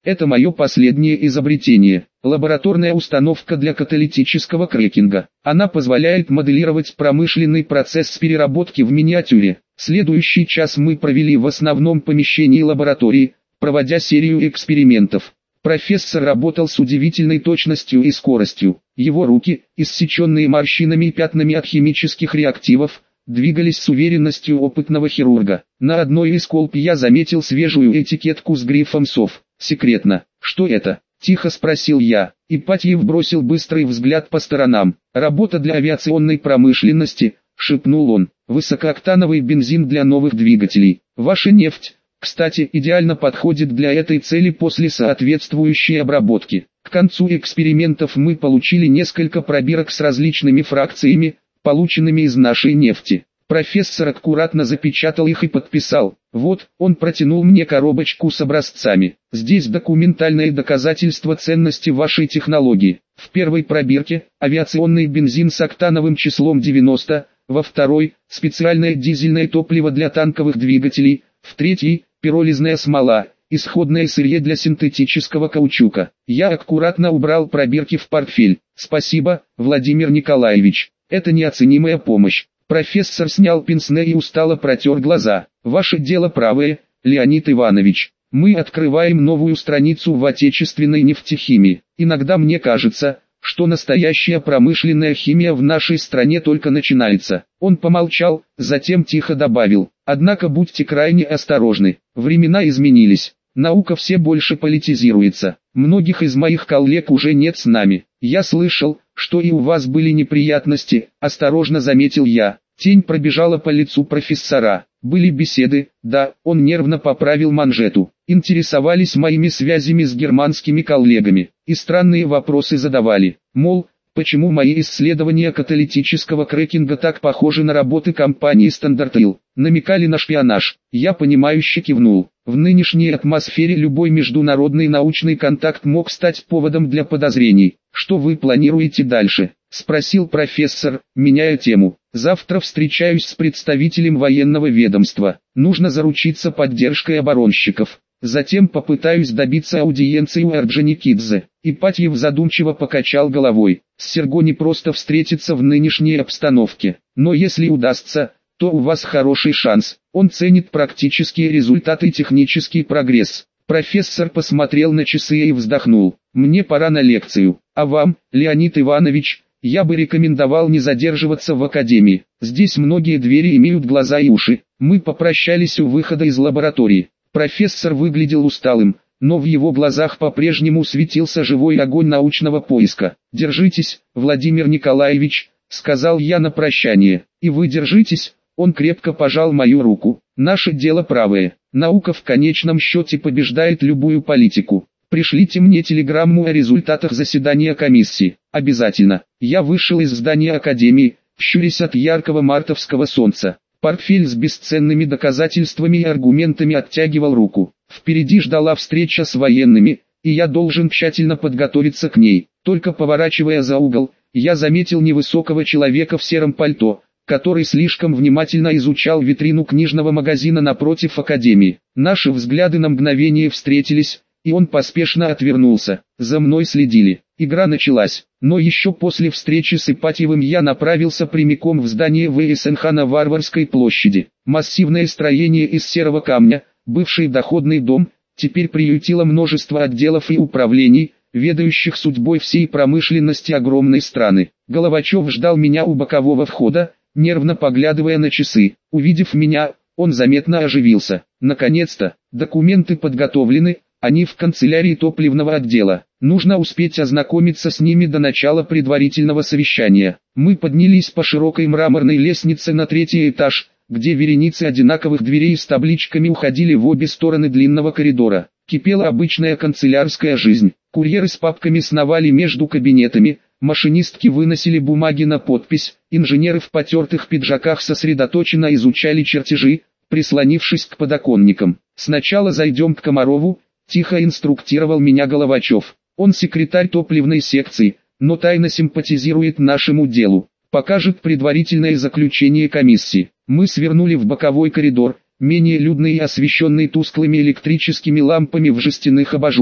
Это мое последнее изобретение. Лабораторная установка для каталитического крекинга. Она позволяет моделировать промышленный процесс переработки в миниатюре. Следующий час мы провели в основном помещении лаборатории, проводя серию экспериментов. Профессор работал с удивительной точностью и скоростью. Его руки, иссеченные морщинами и пятнами от химических реактивов, двигались с уверенностью опытного хирурга. На одной из колб я заметил свежую этикетку с грифом «СОВ». Секретно. «Что это?» – тихо спросил я. Ипатьев бросил быстрый взгляд по сторонам. «Работа для авиационной промышленности», – шепнул он. «Высокооктановый бензин для новых двигателей. Ваша нефть, кстати, идеально подходит для этой цели после соответствующей обработки». К концу экспериментов мы получили несколько пробирок с различными фракциями, полученными из нашей нефти. Профессор аккуратно запечатал их и подписал. Вот, он протянул мне коробочку с образцами. Здесь документальное доказательство ценности вашей технологии. В первой пробирке – авиационный бензин с октановым числом 90, во второй – специальное дизельное топливо для танковых двигателей, в третьей – пиролизная смола, исходное сырье для синтетического каучука. Я аккуратно убрал пробирки в портфель. Спасибо, Владимир Николаевич. Это неоценимая помощь. Профессор снял пенсне и устало протер глаза. Ваше дело правое, Леонид Иванович. Мы открываем новую страницу в отечественной нефтехимии. Иногда мне кажется, что настоящая промышленная химия в нашей стране только начинается. Он помолчал, затем тихо добавил. Однако будьте крайне осторожны. Времена изменились. Наука все больше политизируется. Многих из моих коллег уже нет с нами. Я слышал, что и у вас были неприятности, осторожно заметил я. Тень пробежала по лицу профессора. Были беседы, да, он нервно поправил манжету. Интересовались моими связями с германскими коллегами. И странные вопросы задавали. Мол, почему мои исследования каталитического крекинга так похожи на работы компании Standard Oil. Намекали на шпионаж. Я понимающе кивнул. В нынешней атмосфере любой международный научный контакт мог стать поводом для подозрений. Что вы планируете дальше? Спросил профессор, меняя тему. Завтра встречаюсь с представителем военного ведомства. Нужно заручиться поддержкой оборонщиков. Затем попытаюсь добиться аудиенции у Орджоникидзе. Ипатьев задумчиво покачал головой. С Серго не просто встретиться в нынешней обстановке. Но если удастся, то у вас хороший шанс. Он ценит практические результаты и технический прогресс. Профессор посмотрел на часы и вздохнул. Мне пора на лекцию. А вам, Леонид Иванович, я бы рекомендовал не задерживаться в академии. Здесь многие двери имеют глаза и уши. Мы попрощались у выхода из лаборатории. Профессор выглядел усталым, но в его глазах по-прежнему светился живой огонь научного поиска. «Держитесь, Владимир Николаевич», — сказал я на прощание. «И вы держитесь», — он крепко пожал мою руку. «Наше дело правое. Наука в конечном счете побеждает любую политику. Пришлите мне телеграмму о результатах заседания комиссии. Обязательно». Я вышел из здания академии, щурясь от яркого мартовского солнца. Портфель с бесценными доказательствами и аргументами оттягивал руку. Впереди ждала встреча с военными, и я должен тщательно подготовиться к ней. Только поворачивая за угол, я заметил невысокого человека в сером пальто, который слишком внимательно изучал витрину книжного магазина напротив академии. Наши взгляды на мгновение встретились, и он поспешно отвернулся. За мной следили. Игра началась, но еще после встречи с Ипатьевым я направился прямиком в здание ВСНХ на Варварской площади. Массивное строение из серого камня, бывший доходный дом, теперь приютило множество отделов и управлений, ведающих судьбой всей промышленности огромной страны. Головачев ждал меня у бокового входа, нервно поглядывая на часы. Увидев меня, он заметно оживился. Наконец-то, документы подготовлены, они в канцелярии топливного отдела. Нужно успеть ознакомиться с ними до начала предварительного совещания. Мы поднялись по широкой мраморной лестнице на третий этаж, где вереницы одинаковых дверей с табличками уходили в обе стороны длинного коридора. Кипела обычная канцелярская жизнь. Курьеры с папками сновали между кабинетами, машинистки выносили бумаги на подпись, инженеры в потертых пиджаках сосредоточенно изучали чертежи, прислонившись к подоконникам. «Сначала зайдем к Комарову», — тихо инструктировал меня Головачев. «Он секретарь топливной секции, но тайно симпатизирует нашему делу. Покажет предварительное заключение комиссии». Мы свернули в боковой коридор, менее людный и освещенный тусклыми электрическими лампами в жестяных абажурах.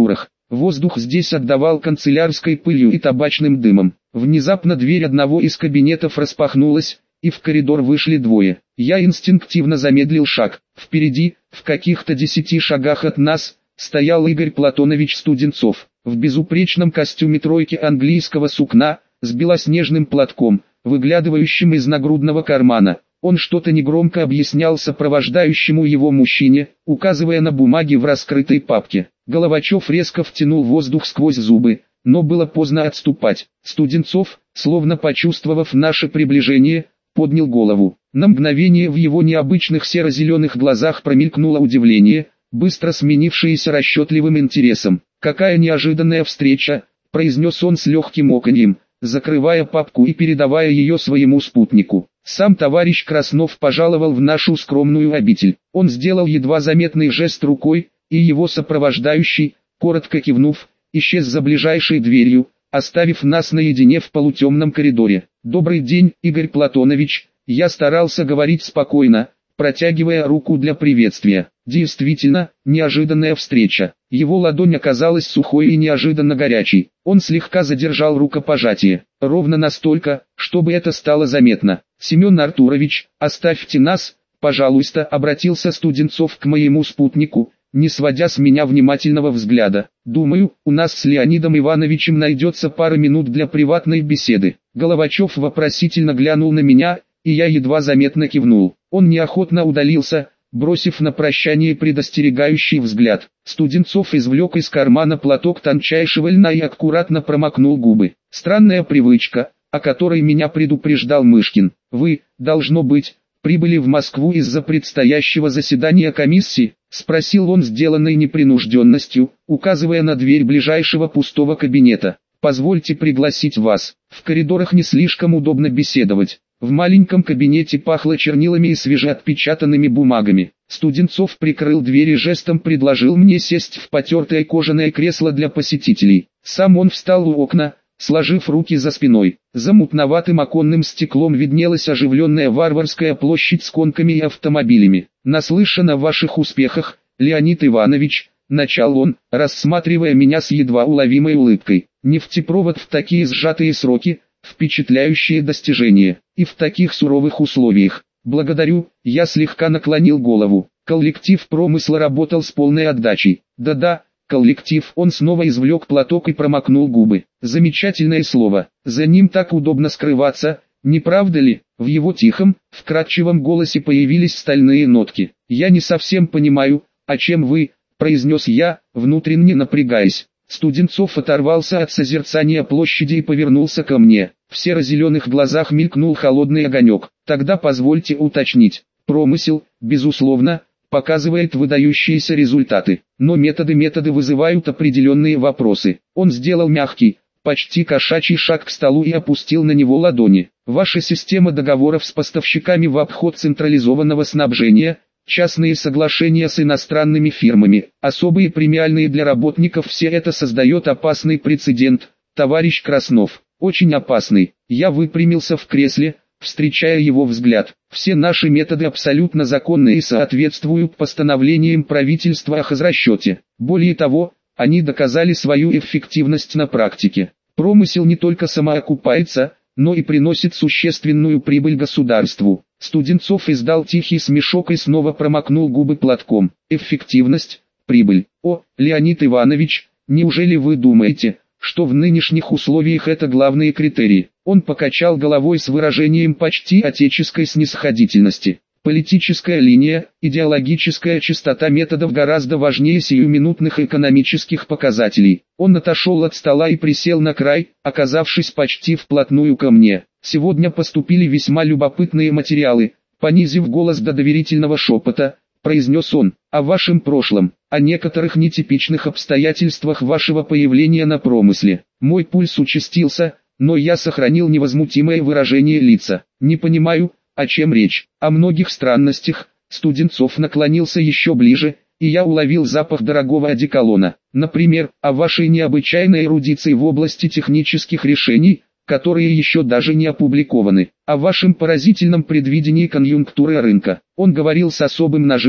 Воздух здесь отдавал канцелярской пылью и табачным дымом. Внезапно дверь одного из кабинетов распахнулась, и в коридор вышли двое. Я инстинктивно замедлил шаг. Впереди, в каких-то 10 шагах от нас, стоял Игорь Платонович Студенцов, в безупречном костюме тройки английского сукна, с белоснежным платком, выглядывающим из нагрудного кармана. Он что-то негромко объяснял сопровождающему его мужчине, указывая на бумаги в раскрытой папке. Головачев резко втянул воздух сквозь зубы, но было поздно отступать. Студенцов, словно почувствовав наше приближение, поднял голову. На мгновение в его необычных серо-зеленых глазах промелькнуло удивление, быстро сменившееся расчетливым интересом. «Какая неожиданная встреча!» – произнес он с легким оканьем, закрывая папку и передавая ее своему спутнику. Сам товарищ Краснов пожаловал в нашу скромную обитель. Он сделал едва заметный жест рукой, и его сопровождающий, коротко кивнув, исчез за ближайшей дверью, оставив нас наедине в полутемном коридоре. «Добрый день, Игорь Платонович», я старался говорить спокойно, протягивая руку для приветствия. Действительно, неожиданная встреча. Его ладонь оказалась сухой и неожиданно горячей. Он слегка задержал рукопожатие, ровно настолько, чтобы это стало заметно. «Семен Артурович, оставьте нас, пожалуйста», обратился Студенцов к моему спутнику, не сводя с меня внимательного взгляда. «Думаю, у нас с Леонидом Ивановичем найдется пара минут для приватной беседы». Головачев вопросительно глянул на меня, и я едва заметно кивнул. Он неохотно удалился, бросив на прощание предостерегающий взгляд. Студенцов извлек из кармана платок тончайшего льна и аккуратно промокнул губы. «Странная привычка, о которой меня предупреждал Мышкин. Вы, должно быть, прибыли в Москву из-за предстоящего заседания комиссии?» — спросил он сделанной непринужденностью, указывая на дверь ближайшего пустого кабинета. «Позвольте пригласить вас. В коридорах не слишком удобно беседовать». В маленьком кабинете пахло чернилами и свежеотпечатанными бумагами. Студенцов прикрыл дверь и жестом предложил мне сесть в потертое кожаное кресло для посетителей. Сам он встал у окна, сложив руки за спиной. За мутноватым оконным стеклом виднелась оживленная Варварская площадь с конками и автомобилями. «Наслышан о ваших успехах, Леонид Иванович», — начал он, рассматривая меня с едва уловимой улыбкой. «Нефтепровод в такие сжатые сроки — впечатляющее достижение, и в таких суровых условиях. Благодарю», — я слегка наклонил голову. Коллектив промысла работал с полной отдачей. «Да-да, коллектив». Он снова извлек платок и промокнул губы. «Замечательное слово. За ним так удобно скрываться, не правда ли?» В его тихом, вкрадчивом голосе появились стальные нотки. «Я не совсем понимаю, о чем вы», — произнес я, внутренне напрягаясь. Студенцов оторвался от созерцания площади и повернулся ко мне. В серо-зеленых глазах мелькнул холодный огонек. «Тогда позвольте уточнить. Промысел, безусловно, показывает выдающиеся результаты. Но методы вызывают определенные вопросы». Он сделал мягкий, почти кошачий шаг к столу и опустил на него ладони. «Ваша система договоров с поставщиками в обход централизованного снабжения, частные соглашения с иностранными фирмами, особые премиальные для работников — все это создает опасный прецедент, товарищ Краснов. Очень опасный». Я выпрямился в кресле, встречая его взгляд. «Все наши методы абсолютно законны и соответствуют постановлениям правительства о хозрасчете. Более того, они доказали свою эффективность на практике. Промысел не только самоокупается, но и приносит существенную прибыль государству». Студенцов издал тихий смешок и снова промокнул губы платком. «Эффективность, прибыль. О, Леонид Иванович, неужели вы думаете, что в нынешних условиях это главные критерии?» Он покачал головой с выражением почти отеческой снисходительности. «Политическая линия, идеологическая чистота методов гораздо важнее сиюминутных экономических показателей». Он отошел от стола и присел на край, оказавшись почти вплотную ко мне. «Сегодня поступили весьма любопытные материалы», — понизив голос до доверительного шепота, произнес он, «о вашем прошлом, о некоторых нетипичных обстоятельствах вашего появления на промысле». Мой пульс участился, но я сохранил невозмутимое выражение лица. «Не понимаю, о чем речь». «О многих странностях». Студенцов наклонился еще ближе, и я уловил запах дорогого одеколона. «Например, о вашей необычайной эрудиции в области технических решений, которые еще даже не опубликованы, о вашем поразительном предвидении конъюнктуры рынка». Он говорил с особым нажимом,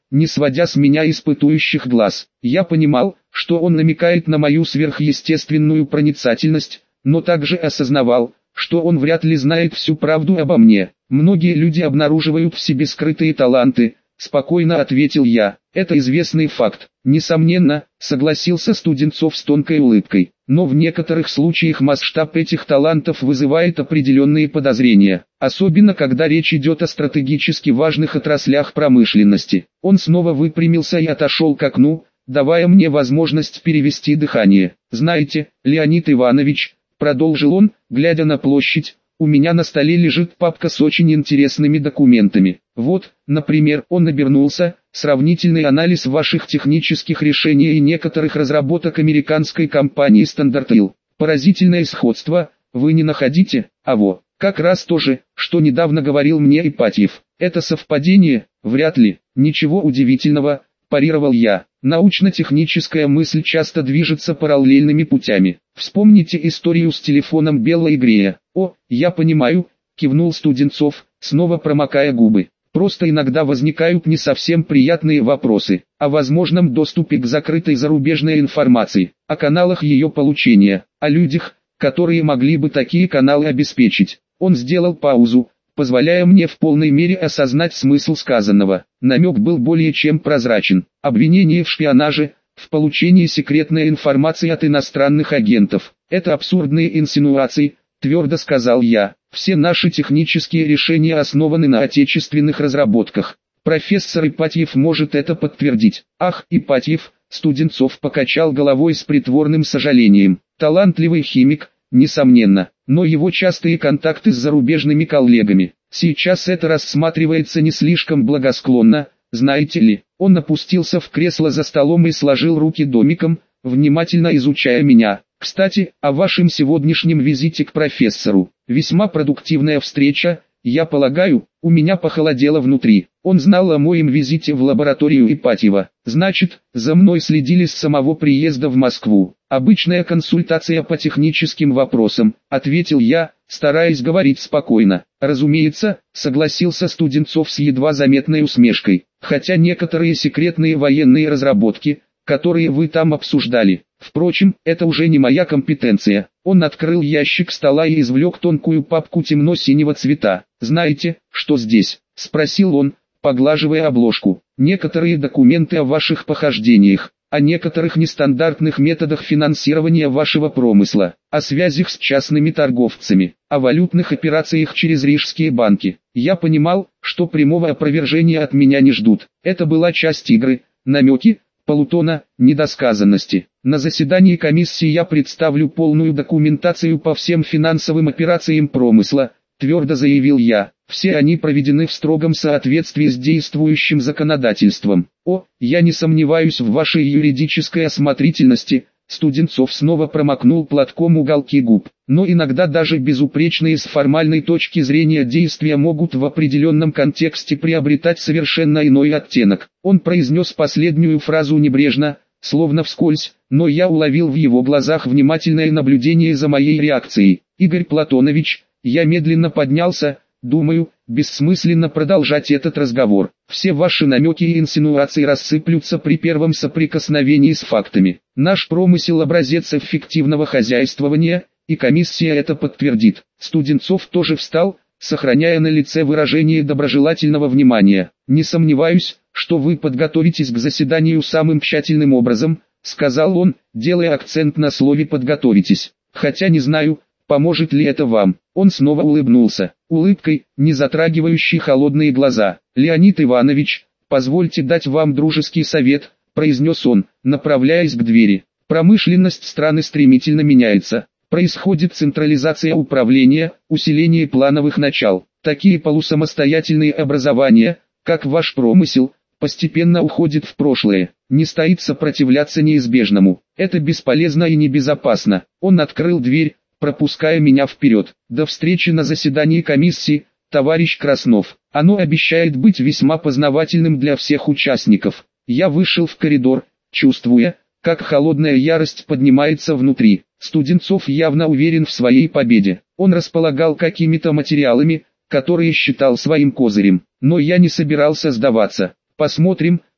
не сводя с меня испытующих глаз. Я понимал, что он намекает на мою сверхъестественную проницательность, но также осознавал, что он вряд ли знает всю правду обо мне. Многие люди обнаруживают в себе скрытые таланты, спокойно ответил я. Это известный факт. Несомненно, согласился Студенцов с тонкой улыбкой. Но в некоторых случаях масштаб этих талантов вызывает определенные подозрения, особенно когда речь идет о стратегически важных отраслях промышленности. Он снова выпрямился и отошел к окну, давая мне возможность перевести дыхание. Знаете, Леонид Иванович, продолжил он, глядя на площадь, у меня на столе лежит папка с очень интересными документами. Вот, например, он обернулся, сравнительный анализ ваших технических решений и некоторых разработок американской компании Standard Oil. Поразительное сходство, вы не находите? Как раз то же, что недавно говорил мне Ипатьев. Это совпадение? Вряд ли. Ничего удивительного, парировал я. Научно-техническая мысль часто движется параллельными путями. Вспомните историю с телефоном Белла и Грея. Я понимаю, кивнул Студенцов, снова промокая губы. Просто иногда возникают не совсем приятные вопросы о возможном доступе к закрытой зарубежной информации, о каналах ее получения, о людях, которые могли бы такие каналы обеспечить. Он сделал паузу, позволяя мне в полной мере осознать смысл сказанного. Намек был более чем прозрачен. Обвинение в шпионаже, в получении секретной информации от иностранных агентов. Это абсурдные инсинуации, твердо сказал я. Все наши технические решения основаны на отечественных разработках. Профессор Ипатьев может это подтвердить. Ах, Ипатьев, Студенцов покачал головой с притворным сожалением. Талантливый химик, несомненно, но его частые контакты с зарубежными коллегами. Сейчас это рассматривается не слишком благосклонно, знаете ли. Он опустился в кресло за столом и сложил руки домиком, внимательно изучая меня. Кстати, о вашем сегодняшнем визите к профессору. Весьма продуктивная встреча, я полагаю. У меня похолодело внутри. Он знал о моем визите в лабораторию Ипатьева. Значит, за мной следили с самого приезда в Москву. Обычная консультация по техническим вопросам, ответил я, стараясь говорить спокойно. Разумеется, согласился Студенцов с едва заметной усмешкой. Хотя некоторые секретные военные разработки, которые вы там обсуждали. Впрочем, это уже не моя компетенция. Он открыл ящик стола и извлек тонкую папку темно-синего цвета. «Знаете, что здесь?» – спросил он, поглаживая обложку. «Некоторые документы о ваших похождениях, о некоторых нестандартных методах финансирования вашего промысла, о связях с частными торговцами, о валютных операциях через рижские банки. Я понимал, что прямого опровержения от меня не ждут. Это была часть игры, намеки, полутона, недосказанности. На заседании комиссии я представлю полную документацию по всем финансовым операциям промысла, твердо заявил я. Все они проведены в строгом соответствии с действующим законодательством. Я не сомневаюсь в вашей юридической осмотрительности. Студенцов снова промокнул платком уголки губ. Но иногда даже безупречные с формальной точки зрения действия могут в определенном контексте приобретать совершенно иной оттенок. Он произнес последнюю фразу небрежно, словно вскользь, но я уловил в его глазах внимательное наблюдение за моей реакцией. Игорь Платонович, я медленно поднялся. Думаю, бессмысленно продолжать этот разговор. Все ваши намеки и инсинуации рассыплются при первом соприкосновении с фактами. Наш промысел образец эффективного хозяйствования, и комиссия это подтвердит. Студенцов тоже встал, сохраняя на лице выражение доброжелательного внимания. Не сомневаюсь, что вы подготовитесь к заседанию самым тщательным образом, сказал он, делая акцент на слове «подготовитесь». Хотя не знаю, поможет ли это вам. Он снова улыбнулся, улыбкой, не затрагивающей холодные глаза. «Леонид Иванович, позвольте дать вам дружеский совет», произнес он, направляясь к двери. «Промышленность страны стремительно меняется. Происходит централизация управления, усиление плановых начал. Такие полусамостоятельные образования, как ваш промысел, постепенно уходят в прошлое. Не стоит сопротивляться неизбежному. Это бесполезно и небезопасно». Он открыл дверь, пропуская меня вперед. «До встречи на заседании комиссии, товарищ Краснов. Оно обещает быть весьма познавательным для всех участников». Я вышел в коридор, чувствуя, как холодная ярость поднимается внутри. Студенцов явно уверен в своей победе. Он располагал какими-то материалами, которые считал своим козырем. Но я не собирался сдаваться. «Посмотрим»,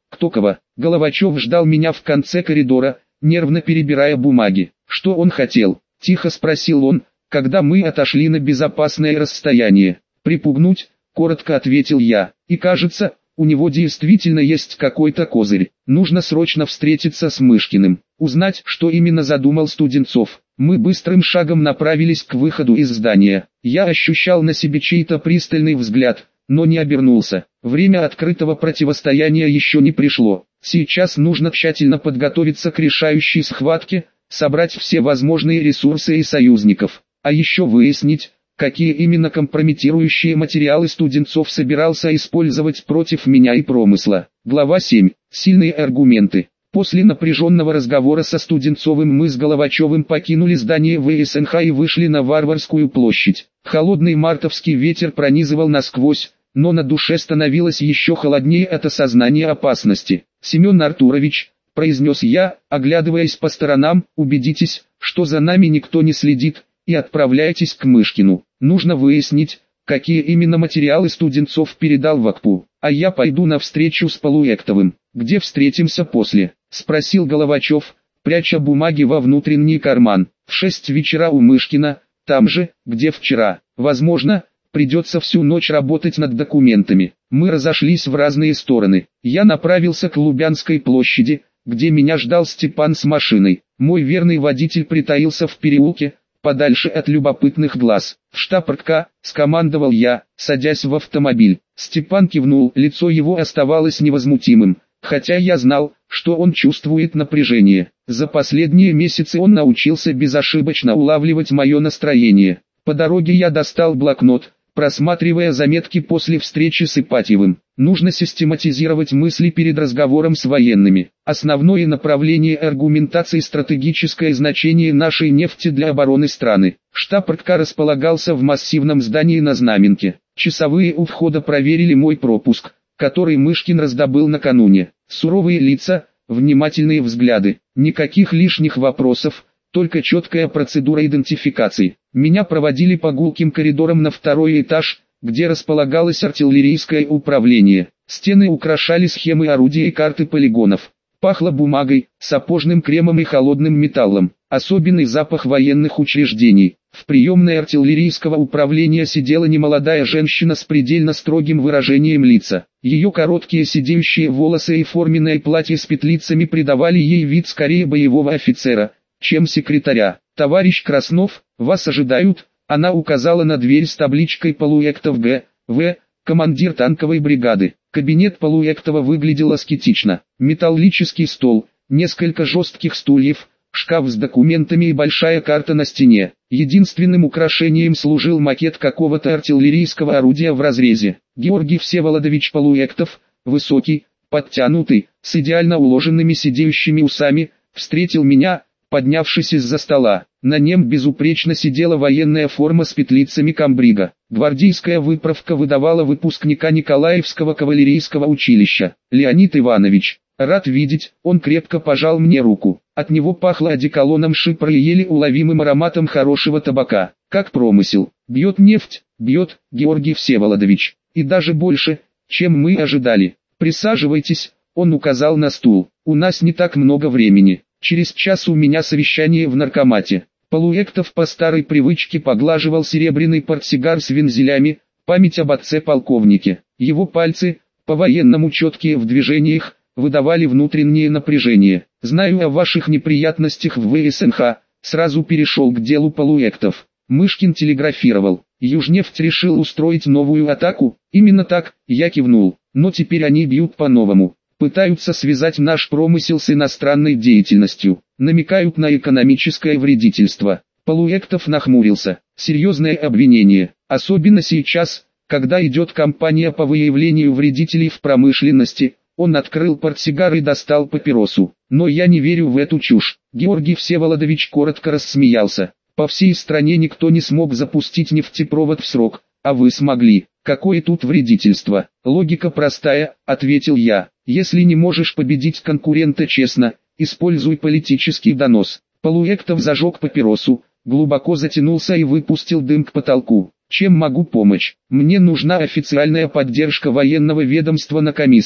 Кто кого? Головачев ждал меня в конце коридора, нервно перебирая бумаги. Что он хотел? Тихо спросил он, когда мы отошли на безопасное расстояние. Припугнуть, коротко ответил я. И кажется, у него действительно есть какой-то козырь. Нужно срочно встретиться с Мышкиным, узнать, что именно задумал Студенцов. Мы быстрым шагом направились к выходу из здания. Я ощущал на себе чей-то пристальный взгляд, но не обернулся. Время открытого противостояния еще не пришло. Сейчас нужно тщательно подготовиться к решающей схватке, собрать все возможные ресурсы и союзников, а еще выяснить, какие именно компрометирующие материалы Студенцов собирался использовать против меня и промысла. Глава 7. Сильные аргументы. После напряженного разговора со Студенцовым мы с Головачевым покинули здание ВСНХ и вышли на Варварскую площадь. Холодный мартовский ветер пронизывал насквозь, но на душе становилось еще холоднее от осознания опасности. «Семен Артурович», — произнес я, оглядываясь по сторонам, — «убедитесь, что за нами никто не следит, и отправляйтесь к Мышкину. Нужно выяснить, какие именно материалы Студенцов передал в АКПУ, а я пойду на встречу с Полуэктовым. Где встретимся после?» — спросил Головачев, пряча бумаги во внутренний карман. «В 6 вечера у Мышкина, там же, где вчера. Возможно, придется всю ночь работать над документами». Мы разошлись в разные стороны. Я направился к Лубянской площади, где меня ждал Степан с машиной. Мой верный водитель притаился в переулке, подальше от любопытных глаз. «В штаб РК», — скомандовал я, садясь в автомобиль. Степан кивнул, лицо его оставалось невозмутимым, хотя я знал, что он чувствует напряжение. За последние месяцы он научился безошибочно улавливать мое настроение. По дороге я достал блокнот, просматривая заметки после встречи с Ипатьевым. Нужно систематизировать мысли перед разговором с военными. Основное направление аргументации — стратегическое значение нашей нефти для обороны страны. Штаб РК располагался в массивном здании на Знаменке. Часовые у входа проверили мой пропуск, который Мышкин раздобыл накануне. Суровые лица, внимательные взгляды, никаких лишних вопросов, только четкая процедура идентификации. Меня проводили по гулким коридорам на 2-й этаж, где располагалось артиллерийское управление. Стены украшали схемы орудий и карты полигонов. Пахло бумагой, сапожным кремом и холодным металлом. Особенный запах военных учреждений. В приемной артиллерийского управления сидела немолодая женщина с предельно строгим выражением лица. Ее короткие сидеющие волосы и форменное платье с петлицами придавали ей вид скорее боевого офицера, чем секретаря. «Товарищ Краснов, вас ожидают», — она указала на дверь с табличкой «Полуэктов Г.В., командир танковой бригады». Кабинет Полуэктова выглядел аскетично. Металлический стол, несколько жестких стульев, шкаф с документами и большая карта на стене. Единственным украшением служил макет какого-то артиллерийского орудия в разрезе. Георгий Всеволодович Полуэктов, высокий, подтянутый, с идеально уложенными сидеющими усами, встретил меня, поднявшись из-за стола. На нем безупречно сидела военная форма с петлицами камбрига. Гвардейская выправка выдавала выпускника Николаевского кавалерийского училища. «Леонид Иванович, рад видеть», — он крепко пожал мне руку. От него пахло одеколоном шипра и еле уловимым ароматом хорошего табака. «Как промысел? Бьет нефть?» «Бьет, Георгий Всеволодович, и даже больше, чем мы ожидали. Присаживайтесь», — он указал на стул. «У нас не так много времени. Через час у меня совещание в наркомате». Полуэктов по старой привычке поглаживал серебряный портсигар с вензелями, память об отце-полковнике. Его пальцы, по-военному четкие в движениях, выдавали внутреннее напряжение. «Знаю о ваших неприятностях в ВСНХ», — сразу перешел к делу Полуэктов. Мышкин телеграфировал. «Южнефть решил устроить новую атаку?» «Именно так», — я кивнул. «Но теперь они бьют по-новому. Пытаются связать наш промысел с иностранной деятельностью, намекают на экономическое вредительство». Полуэктов нахмурился. «Серьезное обвинение, особенно сейчас, когда идет кампания по выявлению вредителей в промышленности». Он открыл портсигар и достал папиросу. «Но я не верю в эту чушь». Георгий Всеволодович коротко рассмеялся. «По всей стране никто не смог запустить нефтепровод в срок, а вы смогли. Какое тут вредительство?» «Логика простая», — ответил я. «Если не можешь победить конкурента честно, используй политический донос». Полуэктов зажег папиросу, глубоко затянулся и выпустил дым к потолку. «Чем могу помочь? Мне нужна официальная поддержка военного ведомства на комиссии.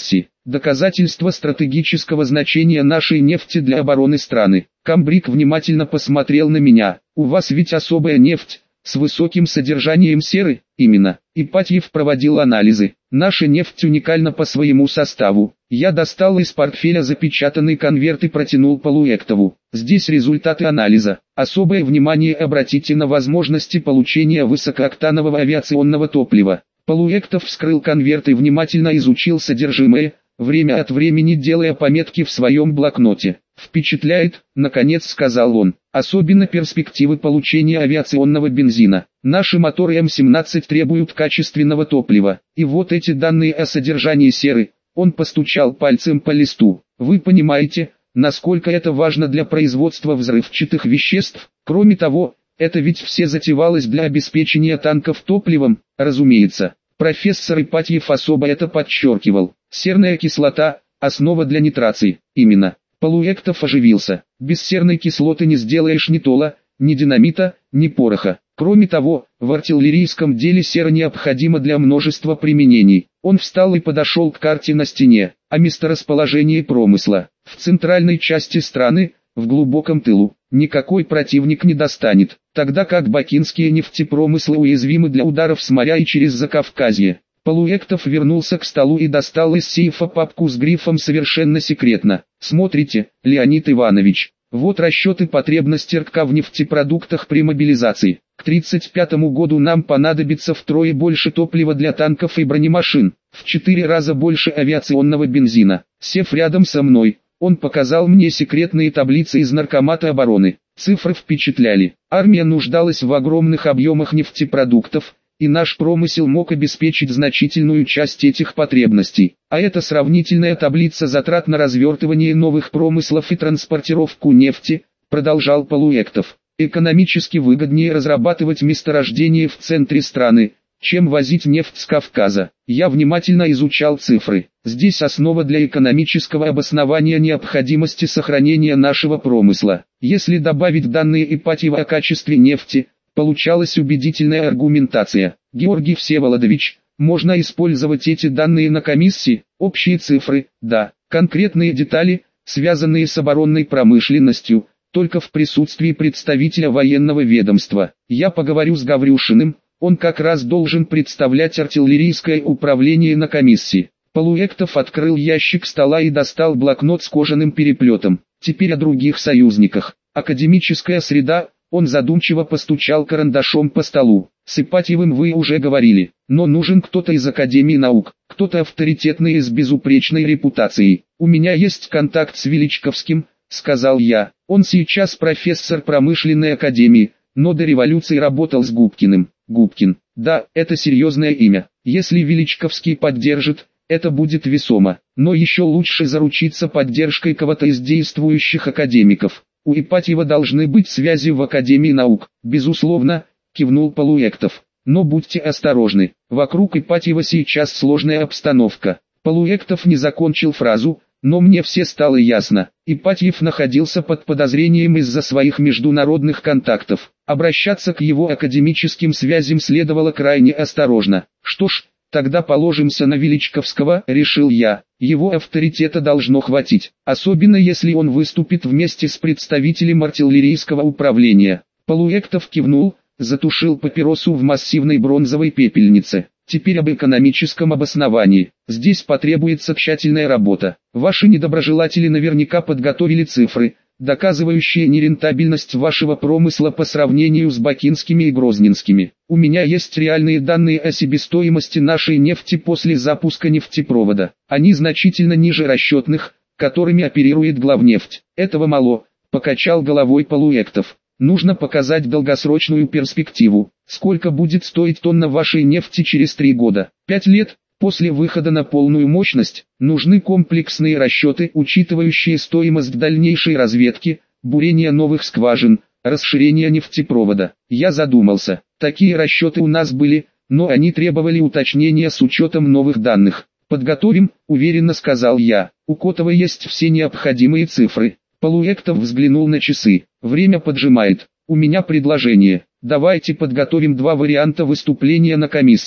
доказательство стратегического значения нашей нефти для обороны страны. Камбрик внимательно посмотрел на меня. У вас ведь особая нефть, с высоким содержанием серы? Именно. Ипатьев проводил анализы. Наша нефть уникальна по своему составу. Я достал из портфеля запечатанный конверт и протянул Полуэктову. Здесь результаты анализа. Особое внимание обратите на возможности получения высокооктанового авиационного топлива. Полуэктов вскрыл конверт и внимательно изучил содержимое, время от времени делая пометки в своем блокноте. «Впечатляет», — наконец сказал он, — «особенно перспективы получения авиационного бензина. Наши моторы М-17 требуют качественного топлива. И вот эти данные о содержании серы». Он постучал пальцем по листу. «Вы понимаете, насколько это важно для производства взрывчатых веществ? Кроме того, это ведь все затевалось для обеспечения танков топливом, разумеется». Профессор Ипатьев особо это подчеркивал. Серная кислота – основа для нитрации. Именно. Полуэктов оживился. Без серной кислоты не сделаешь ни тола, ни динамита, ни пороха. Кроме того, в артиллерийском деле сера необходима для множества применений. Он встал и подошел к карте на стене. О месторасположении промысла. В центральной части страны, в глубоком тылу, никакой противник не достанет, тогда как бакинские нефтепромыслы уязвимы для ударов с моря и через Закавказье. Полуэктов вернулся к столу и достал из сейфа папку с грифом «Совершенно секретно». «Смотрите, Леонид Иванович, вот расчеты потребностей РККА в нефтепродуктах при мобилизации. К 1935 году нам понадобится втрое больше топлива для танков и бронемашин, в 4 раза больше авиационного бензина». Сев рядом со мной, он показал мне секретные таблицы из Наркомата обороны. Цифры впечатляли. Армия нуждалась в огромных объемах нефтепродуктов, и наш промысел мог обеспечить значительную часть этих потребностей. А это сравнительная таблица затрат на развертывание новых промыслов и транспортировку нефти, продолжал Полуэктов. Экономически выгоднее разрабатывать месторождения в центре страны, чем возить нефть с Кавказа. Я внимательно изучал цифры. Здесь основа для экономического обоснования необходимости сохранения нашего промысла. Если добавить данные Ипатьева о качестве нефти, получалась убедительная аргументация. Георгий Всеволодович, можно использовать эти данные на комиссии? Общие цифры, да. Конкретные детали, связанные с оборонной промышленностью, только в присутствии представителя военного ведомства. Я поговорю с Гаврюшиным. Он как раз должен представлять артиллерийское управление на комиссии. Полуэктов открыл ящик стола и достал блокнот с кожаным переплетом. Теперь о других союзниках. Академическая среда. Он задумчиво постучал карандашом по столу. С Ипатьевым вы уже говорили, но нужен кто-то из Академии наук, кто-то авторитетный и с безупречной репутацией. У меня есть контакт с Величковским, сказал я. Он сейчас профессор промышленной академии, но до революции работал с Губкиным. Губкин, да, это серьезное имя. Если Величковский поддержит, это будет весомо. Но еще лучше заручиться поддержкой кого-то из действующих академиков. У Ипатьева должны быть связи в Академии наук. Безусловно, кивнул Полуэктов. Но будьте осторожны, вокруг Ипатьева сейчас сложная обстановка. Полуэктов не закончил фразу, но мне все стало ясно. Ипатьев находился под подозрением из-за своих международных контактов. Обращаться к его академическим связям следовало крайне осторожно. Что ж, тогда положимся на Величковского, решил я. Его авторитета должно хватить, особенно если он выступит вместе с представителем артиллерийского управления. Полуэктов кивнул, затушил папиросу в массивной бронзовой пепельнице. Теперь об экономическом обосновании. Здесь потребуется тщательная работа. Ваши недоброжелатели наверняка подготовили цифры, доказывающие нерентабельность вашего промысла по сравнению с бакинскими и грозненскими. У меня есть реальные данные о себестоимости нашей нефти после запуска нефтепровода. Они значительно ниже расчетных, которыми оперирует Главнефть. Этого мало, покачал головой Полуэктов. Нужно показать долгосрочную перспективу. Сколько будет стоить тонна вашей нефти через 3 года? 5 лет? После выхода на полную мощность, нужны комплексные расчеты, учитывающие стоимость дальнейшей разведки, бурения новых скважин, расширения нефтепровода. Я задумался. Такие расчеты у нас были, но они требовали уточнения с учетом новых данных. Подготовим, уверенно сказал я. У Котова есть все необходимые цифры. Полуэктов взглянул на часы. Время поджимает. У меня предложение. Давайте подготовим 2 варианта выступления на комиссии.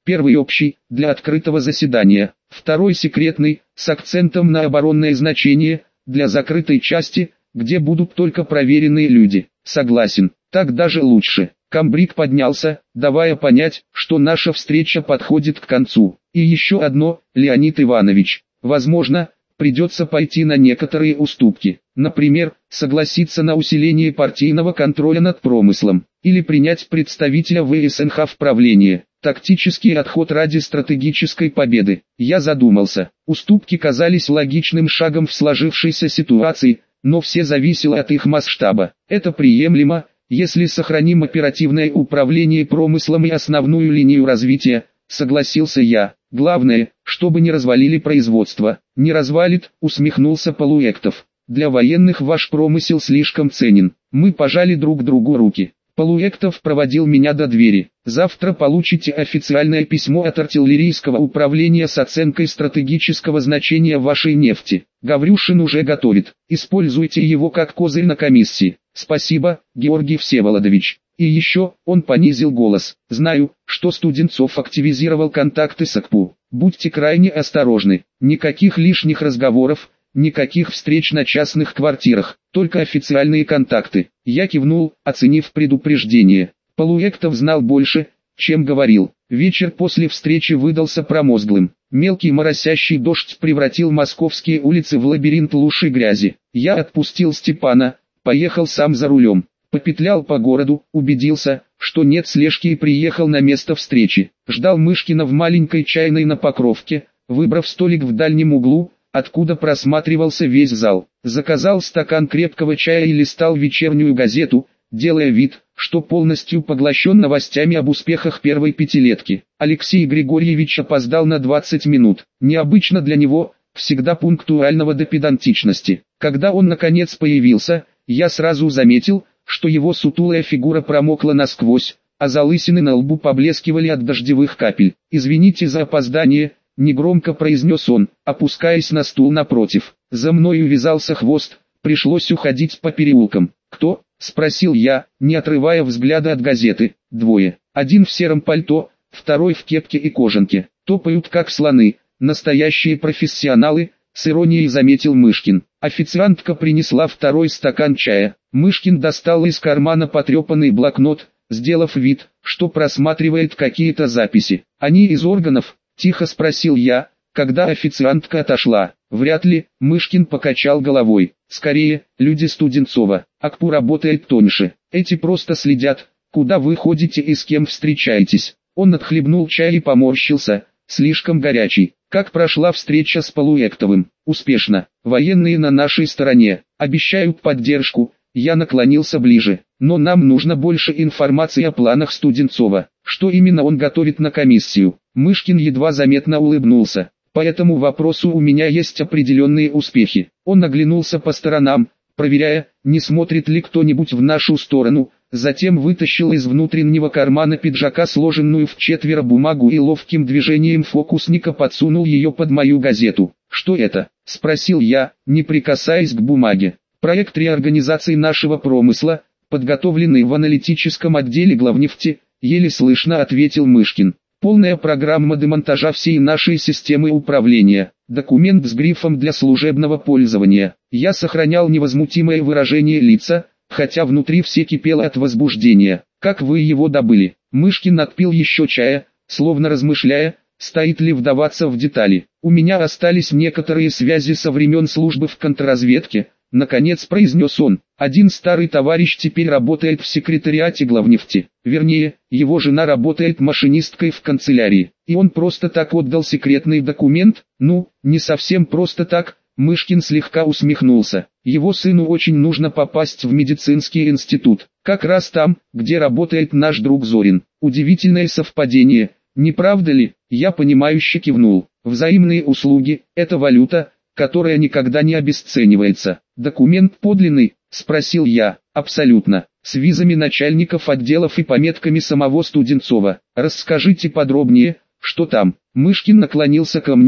Первый общий, для открытого заседания. Второй секретный, с акцентом на оборонное значение, для закрытой части, где будут только проверенные люди. Согласен, так даже лучше. Камбрик поднялся, давая понять, что наша встреча подходит к концу. И еще одно, Леонид Иванович. Возможно, придется пойти на некоторые уступки. Например, согласиться на усиление партийного контроля над промыслом. Или принять представителя ВСНХ в правление. Тактический отход ради стратегической победы. Я задумался. Уступки казались логичным шагом в сложившейся ситуации, но все зависело от их масштаба. Это приемлемо, если сохраним оперативное управление промыслом и основную линию развития, согласился я. Главное, чтобы не развалили производство. Не развалит, усмехнулся Полуэктов. Для военных ваш промысел слишком ценен. Мы пожали друг другу руки. Полуэктов проводил меня до двери. Завтра получите официальное письмо от артиллерийского управления с оценкой стратегического значения вашей нефти. Гаврюшин уже готовит. Используйте его как козырь на комиссии. Спасибо, Георгий Всеволодович. И еще, он понизил голос. Знаю, что Студенцов активизировал контакты с АКПУ. Будьте крайне осторожны. Никаких лишних разговоров, никаких встреч на частных квартирах, только официальные контакты. Я кивнул, оценив предупреждение. Полуэктов знал больше, чем говорил. Вечер после встречи выдался промозглым. Мелкий моросящий дождь превратил московские улицы в лабиринт луж и грязи. Я отпустил Степана, поехал сам за рулем. Попетлял по городу, убедился, что нет слежки и приехал на место встречи. Ждал Мышкина в маленькой чайной на Покровке, выбрав столик в дальнем углу, откуда просматривался весь зал. Заказал стакан крепкого чая и листал вечернюю газету, делая вид, что полностью поглощен новостями об успехах первой пятилетки. Алексей Григорьевич опоздал на 20 минут. Необычно для него, всегда пунктуального до педантичности. Когда он наконец появился, я сразу заметил, что его сутулая фигура промокла насквозь, а залысины на лбу поблескивали от дождевых капель. «Извините за опоздание», — негромко произнес он, опускаясь на стул напротив. «За мной увязался хвост, пришлось уходить по переулкам». «Кто?» — спросил я, не отрывая взгляда от газеты. «Двое. Один в сером пальто, второй в кепке и кожанке. Топают как слоны, настоящие профессионалы», — с иронией заметил Мышкин. Официантка принесла второй стакан чая. Мышкин достал из кармана потрепанный блокнот, сделав вид, что просматривает какие-то записи. «Они из органов?» — тихо спросил я, когда официантка отошла. «Вряд ли», — Мышкин покачал головой. «Скорее, люди Студенцова. АКПУ работает тоньше. Эти просто следят, куда вы ходите и с кем встречаетесь». Он отхлебнул чай и поморщился, слишком горячий. «Как прошла встреча с Полуэктовым?» «Успешно. Военные на нашей стороне. Обещают поддержку». Я наклонился ближе. «Но нам нужно больше информации о планах Студенцова. Что именно он готовит на комиссию?» Мышкин едва заметно улыбнулся. «По этому вопросу у меня есть определенные успехи». Он оглянулся по сторонам, проверяя, не смотрит ли кто-нибудь в нашу сторону. Затем вытащил из внутреннего кармана пиджака сложенную в четверо бумагу и ловким движением фокусника подсунул ее под мою газету. «Что это?» — спросил я, не прикасаясь к бумаге. «Проект реорганизации нашего промысла, подготовленный в аналитическом отделе главнефти», — еле слышно ответил Мышкин. «Полная программа демонтажа всей нашей системы управления. Документ с грифом для служебного пользования». Я сохранял невозмутимое выражение лица, хотя внутри все кипело от возбуждения. «Как вы его добыли?» Мышкин отпил еще чая, словно размышляя, стоит ли вдаваться в детали. «У меня остались некоторые связи со времен службы в контрразведке», — наконец произнес он. «Один старый товарищ теперь работает в секретариате главнефти. Вернее, его жена работает машинисткой в канцелярии. И он просто так отдал секретный документ?» «Ну, не совсем просто так». Мышкин слегка усмехнулся. «Его сыну очень нужно попасть в медицинский институт. Как раз там, где работает наш друг Зорин. Удивительное совпадение, не правда ли?» Я понимающе кивнул. «Взаимные услуги – это валюта, которая никогда не обесценивается». «Документ подлинный?» – спросил я. «Абсолютно. С визами начальников отделов и пометками самого Студенцова. Расскажите подробнее, что там?» Мышкин наклонился ко мне,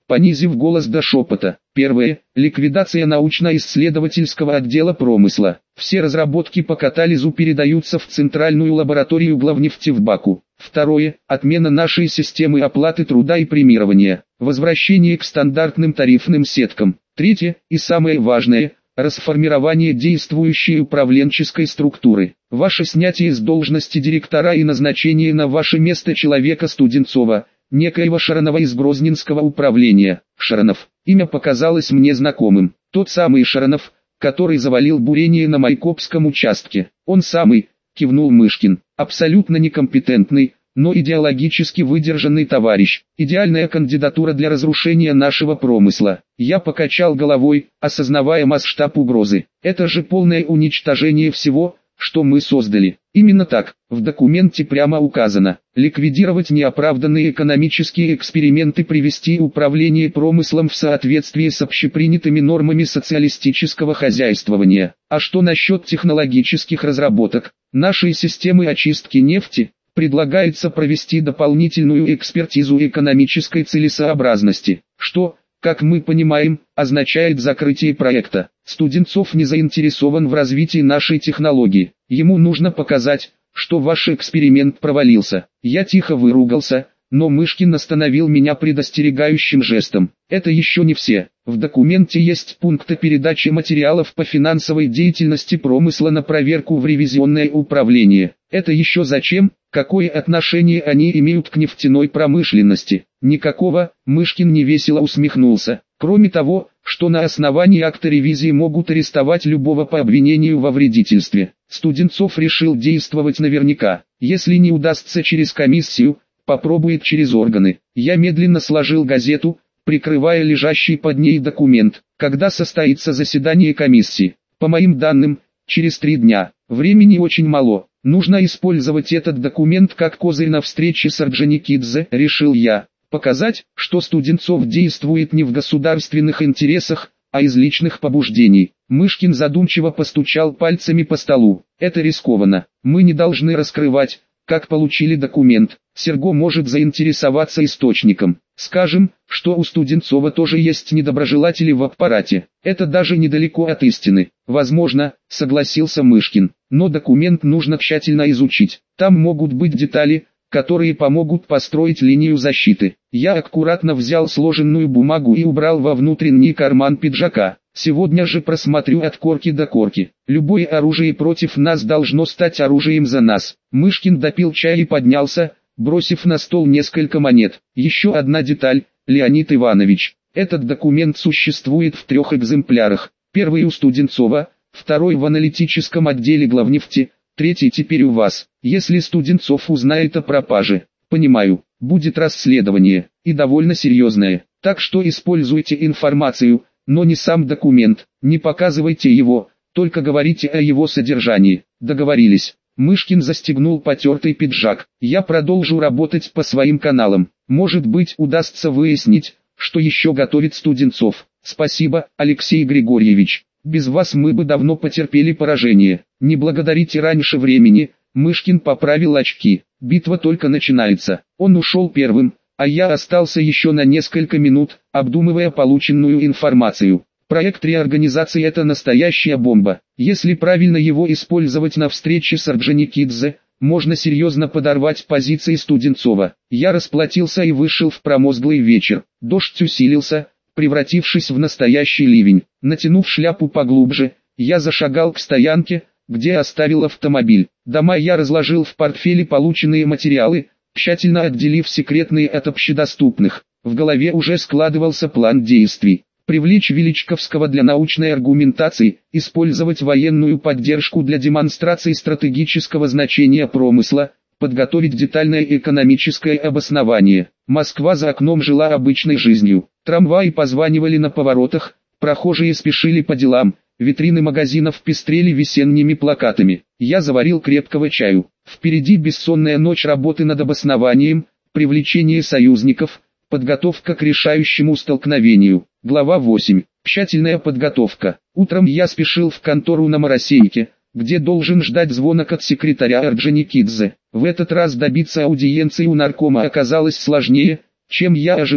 понизив голос до шепота. Первое. Ликвидация научно-исследовательского отдела промысла. Все разработки по катализу передаются в центральную лабораторию главнефти в Баку. Второе. Отмена нашей системы оплаты труда и премирования. Возвращение к стандартным тарифным сеткам. Третье. И самое важное. Расформирование действующей управленческой структуры. Ваше снятие с должности директора и назначение на ваше место человека Студенцова, некоего Шаронова из Грозненского управления. Шаронов. Имя показалось мне знакомым. Тот самый Шаронов, который завалил бурение на Майкопском участке. Он самый, кивнул Мышкин. Абсолютно некомпетентный, но идеологически выдержанный товарищ. Идеальная кандидатура для разрушения нашего промысла. Я покачал головой, осознавая масштаб угрозы. Это же полное уничтожение всего, что мы создали. Именно так, в документе прямо указано. Ликвидировать неоправданные экономические эксперименты, привести управление промыслом в соответствие с общепринятыми нормами социалистического хозяйствования. А что насчет технологических разработок? Нашей системы очистки нефти предлагается провести дополнительную экспертизу экономической целесообразности, что, как мы понимаем, означает закрытие проекта. Студенцов не заинтересован в развитии нашей технологии. Ему нужно показать, что ваш эксперимент провалился. Я тихо выругался, но Мышкин остановил меня предостерегающим жестом. Это еще не все. В документе есть пункты передачи материалов по финансовой деятельности промысла на проверку в ревизионное управление. Это еще зачем? Какое отношение они имеют к нефтяной промышленности? Никакого. Мышкин невесело усмехнулся. Кроме того, что на основании акта ревизии могут арестовать любого по обвинению во вредительстве. Студенцов решил действовать наверняка. Если не удастся через комиссию, попробует через органы. Я медленно сложил газету, прикрывая лежащий под ней документ. Когда состоится заседание комиссии? По моим данным, через 3 дня. Времени очень мало. Нужно использовать этот документ как козырь на встрече с Орджоникидзе, решил я. Показать, что Студенцов действует не в государственных интересах, а из личных побуждений. Мышкин задумчиво постучал пальцами по столу. Это рискованно. Мы не должны раскрывать, как получили документ. Серго может заинтересоваться источником. Скажем, что у Студенцова тоже есть недоброжелатели в аппарате. Это даже недалеко от истины. Возможно, согласился Мышкин. Но документ нужно тщательно изучить. Там могут быть детали, которые помогут построить линию защиты. Я аккуратно взял сложенную бумагу и убрал во внутренний карман пиджака. Сегодня же просмотрю от корки до корки. Любое оружие против нас должно стать оружием за нас. Мышкин допил чай и поднялся, бросив на стол несколько монет. Еще одна деталь, Леонид Иванович. Этот документ существует в 3 экземплярах. Первый у Студенцова, второй в аналитическом отделе главнефти, третий теперь у вас. Если Студенцов узнает о пропаже, понимаю, будет расследование, и довольно серьезное. Так что используйте информацию, но не сам документ, не показывайте его, только говорите о его содержании. Договорились. Мышкин застегнул потертый пиджак. Я продолжу работать по своим каналам. Может быть, удастся выяснить, что еще готовит Студенцов. Спасибо, Алексей Григорьевич. Без вас мы бы давно потерпели поражение. Не благодарите раньше времени. Мышкин поправил очки. Битва только начинается. Он ушел первым, а я остался еще на несколько минут, обдумывая полученную информацию. Проект реорганизации — это настоящая бомба. Если правильно его использовать на встрече с Орджоникидзе, можно серьезно подорвать позиции Студенцова. Я расплатился и вышел в промозглый вечер. Дождь усилился, превратившись в настоящий ливень. Натянув шляпу поглубже, я зашагал к стоянке, где оставил автомобиль. Дома я разложил в портфеле полученные материалы, тщательно отделив секретные от общедоступных. В голове уже складывался план действий. Привлечь Величковского для научной аргументации, использовать военную поддержку для демонстрации стратегического значения промысла, подготовить детальное экономическое обоснование. Москва за окном жила обычной жизнью. Трамваи позванивали на поворотах, прохожие спешили по делам, витрины магазинов пестрели весенними плакатами. Я заварил крепкого чаю. Впереди бессонная ночь работы над обоснованием, привлечение союзников, подготовка к решающему столкновению. Глава 8. Тщательная подготовка. Утром я спешил в контору на Моросейке, где должен ждать звонок от секретаря Орджоникидзе. В этот раз добиться аудиенции у наркома оказалось сложнее, чем я ожидал.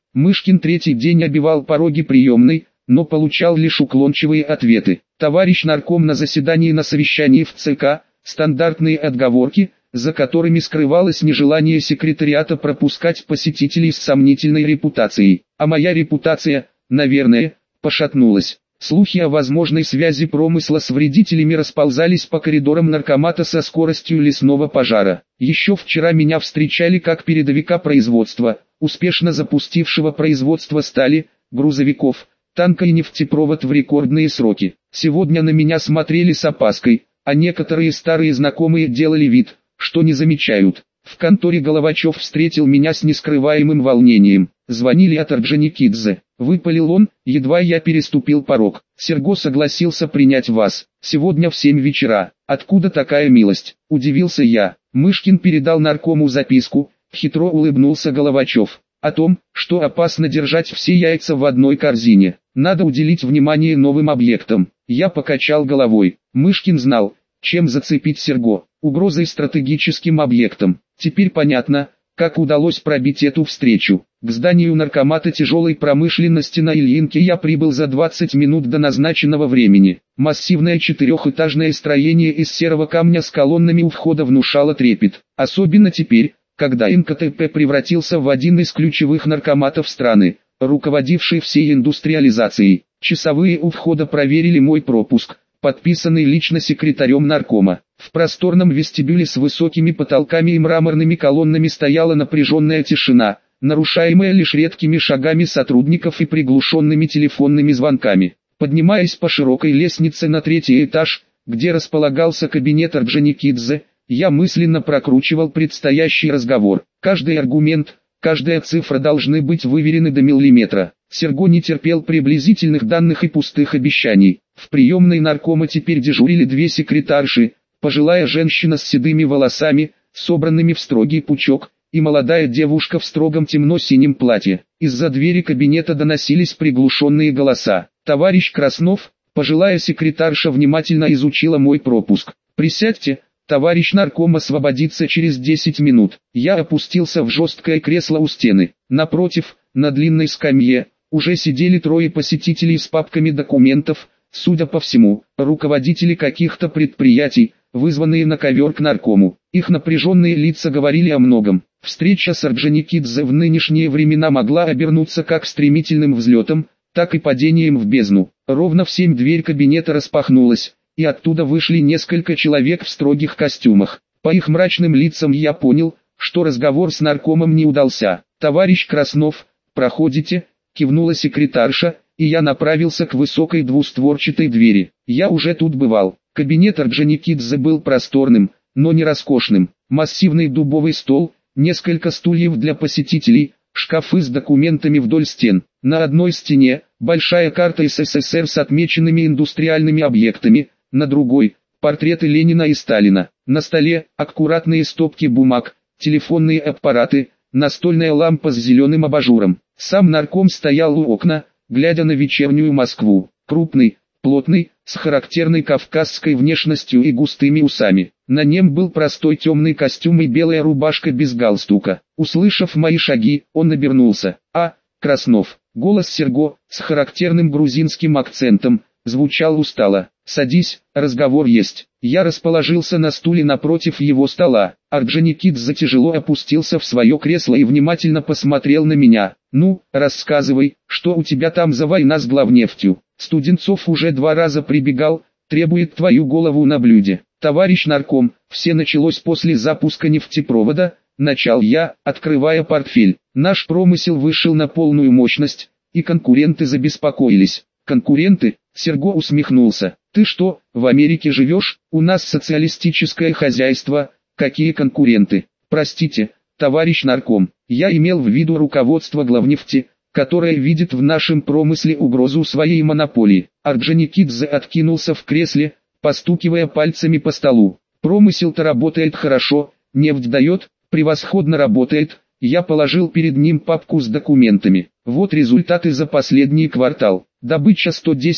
Мышкин третий день обивал пороги приемной, но получал лишь уклончивые ответы. Товарищ нарком на заседании на совещании в ЦК, стандартные отговорки, за которыми скрывалось нежелание секретариата пропускать посетителей с сомнительной репутацией. А моя репутация, наверное, пошатнулась. Слухи о возможной связи промысла с вредителями расползались по коридорам наркомата со скоростью лесного пожара. Еще вчера меня встречали как передовика производства, успешно запустившего производство стали, грузовиков, танка и нефтепровод в рекордные сроки. Сегодня на меня смотрели с опаской, а некоторые старые знакомые делали вид, что не замечают. В конторе Головачев встретил меня с нескрываемым волнением. Звонили от Орджоникидзе. Выпалил он, едва я переступил порог. Серго согласился принять вас. Сегодня в 7 вечера. Откуда такая милость? Удивился я. Мышкин передал наркому записку. Хитро улыбнулся Головачев. О том, что опасно держать все яйца в одной корзине. Надо уделить внимание новым объектам. Я покачал головой. Мышкин знал, чем зацепить Серго. Угрозой стратегическим объектам. Теперь понятно, как удалось пробить эту встречу. К зданию наркомата тяжелой промышленности на Ильинке я прибыл за 20 минут до назначенного времени. Массивное четырехэтажное строение из серого камня с колоннами у входа внушало трепет. Особенно теперь, когда НКТП превратился в один из ключевых наркоматов страны, руководивший всей индустриализацией. Часовые у входа проверили мой пропуск, подписанный лично секретарем наркома. В просторном вестибюле с высокими потолками и мраморными колоннами стояла напряженная тишина, нарушаемая лишь редкими шагами сотрудников и приглушенными телефонными звонками. Поднимаясь по широкой лестнице на третий этаж, где располагался кабинет Орджоникидзе, я мысленно прокручивал предстоящий разговор. Каждый аргумент, каждая цифра должны быть выверены до миллиметра. Серго не терпел приблизительных данных и пустых обещаний. В приемной наркома теперь дежурили две секретарши, пожилая женщина с седыми волосами, собранными в строгий пучок, и молодая девушка в строгом темно-синем платье. Из-за двери кабинета доносились приглушенные голоса. Товарищ Краснов, пожилая секретарша внимательно изучила мой пропуск. «Присядьте, товарищ нарком освободится через 10 минут». Я опустился в жесткое кресло у стены. Напротив, на длинной скамье, уже сидели трое посетителей с папками документов, судя по всему, руководители каких-то предприятий, вызванные на ковер к наркому. Их напряженные лица говорили о многом. Встреча с Орджоникидзе в нынешние времена могла обернуться как стремительным взлетом, так и падением в бездну. Ровно в 7 дверь кабинета распахнулась, и оттуда вышли несколько человек в строгих костюмах. По их мрачным лицам я понял, что разговор с наркомом не удался. «Товарищ Краснов, проходите», — кивнула секретарша, и я направился к высокой двустворчатой двери. Я уже тут бывал. Кабинет Орджоникидзе был просторным, но не роскошным. Массивный дубовый стол, несколько стульев для посетителей, шкафы с документами вдоль стен. На одной стене – большая карта СССР с отмеченными индустриальными объектами, на другой – портреты Ленина и Сталина. На столе – аккуратные стопки бумаг, телефонные аппараты, настольная лампа с зеленым абажуром. Сам нарком стоял у окна, глядя на вечернюю Москву. Крупный, плотный, с характерной кавказской внешностью и густыми усами. На нем был простой темный костюм и белая рубашка без галстука. Услышав мои шаги, он обернулся. «А, Краснов». Голос Серго, с характерным грузинским акцентом, звучал устало. «Садись, разговор есть». Я расположился на стуле напротив его стола. Орджоникидзе тяжело опустился в свое кресло и внимательно посмотрел на меня. «Ну, рассказывай, что у тебя там за война с главнефтью? Студенцов уже 2 раза прибегал, требует твою голову на блюде». «Товарищ нарком, все началось после запуска нефтепровода», — начал я, открывая портфель. «Наш промысел вышел на полную мощность, и конкуренты забеспокоились». «Конкуренты?» — Серго усмехнулся. «Ты что, в Америке живешь? У нас социалистическое хозяйство, какие конкуренты?» «Простите, товарищ нарком, я имел в виду руководство главнефти, которое видит в нашем промысле угрозу своей монополии». Орджоникидзе откинулся в кресле, постукивая пальцами по столу. «Промысел-то работает хорошо, нефть дает, превосходно работает». Я положил перед ним папку с документами. Вот результаты за последний квартал. Добыча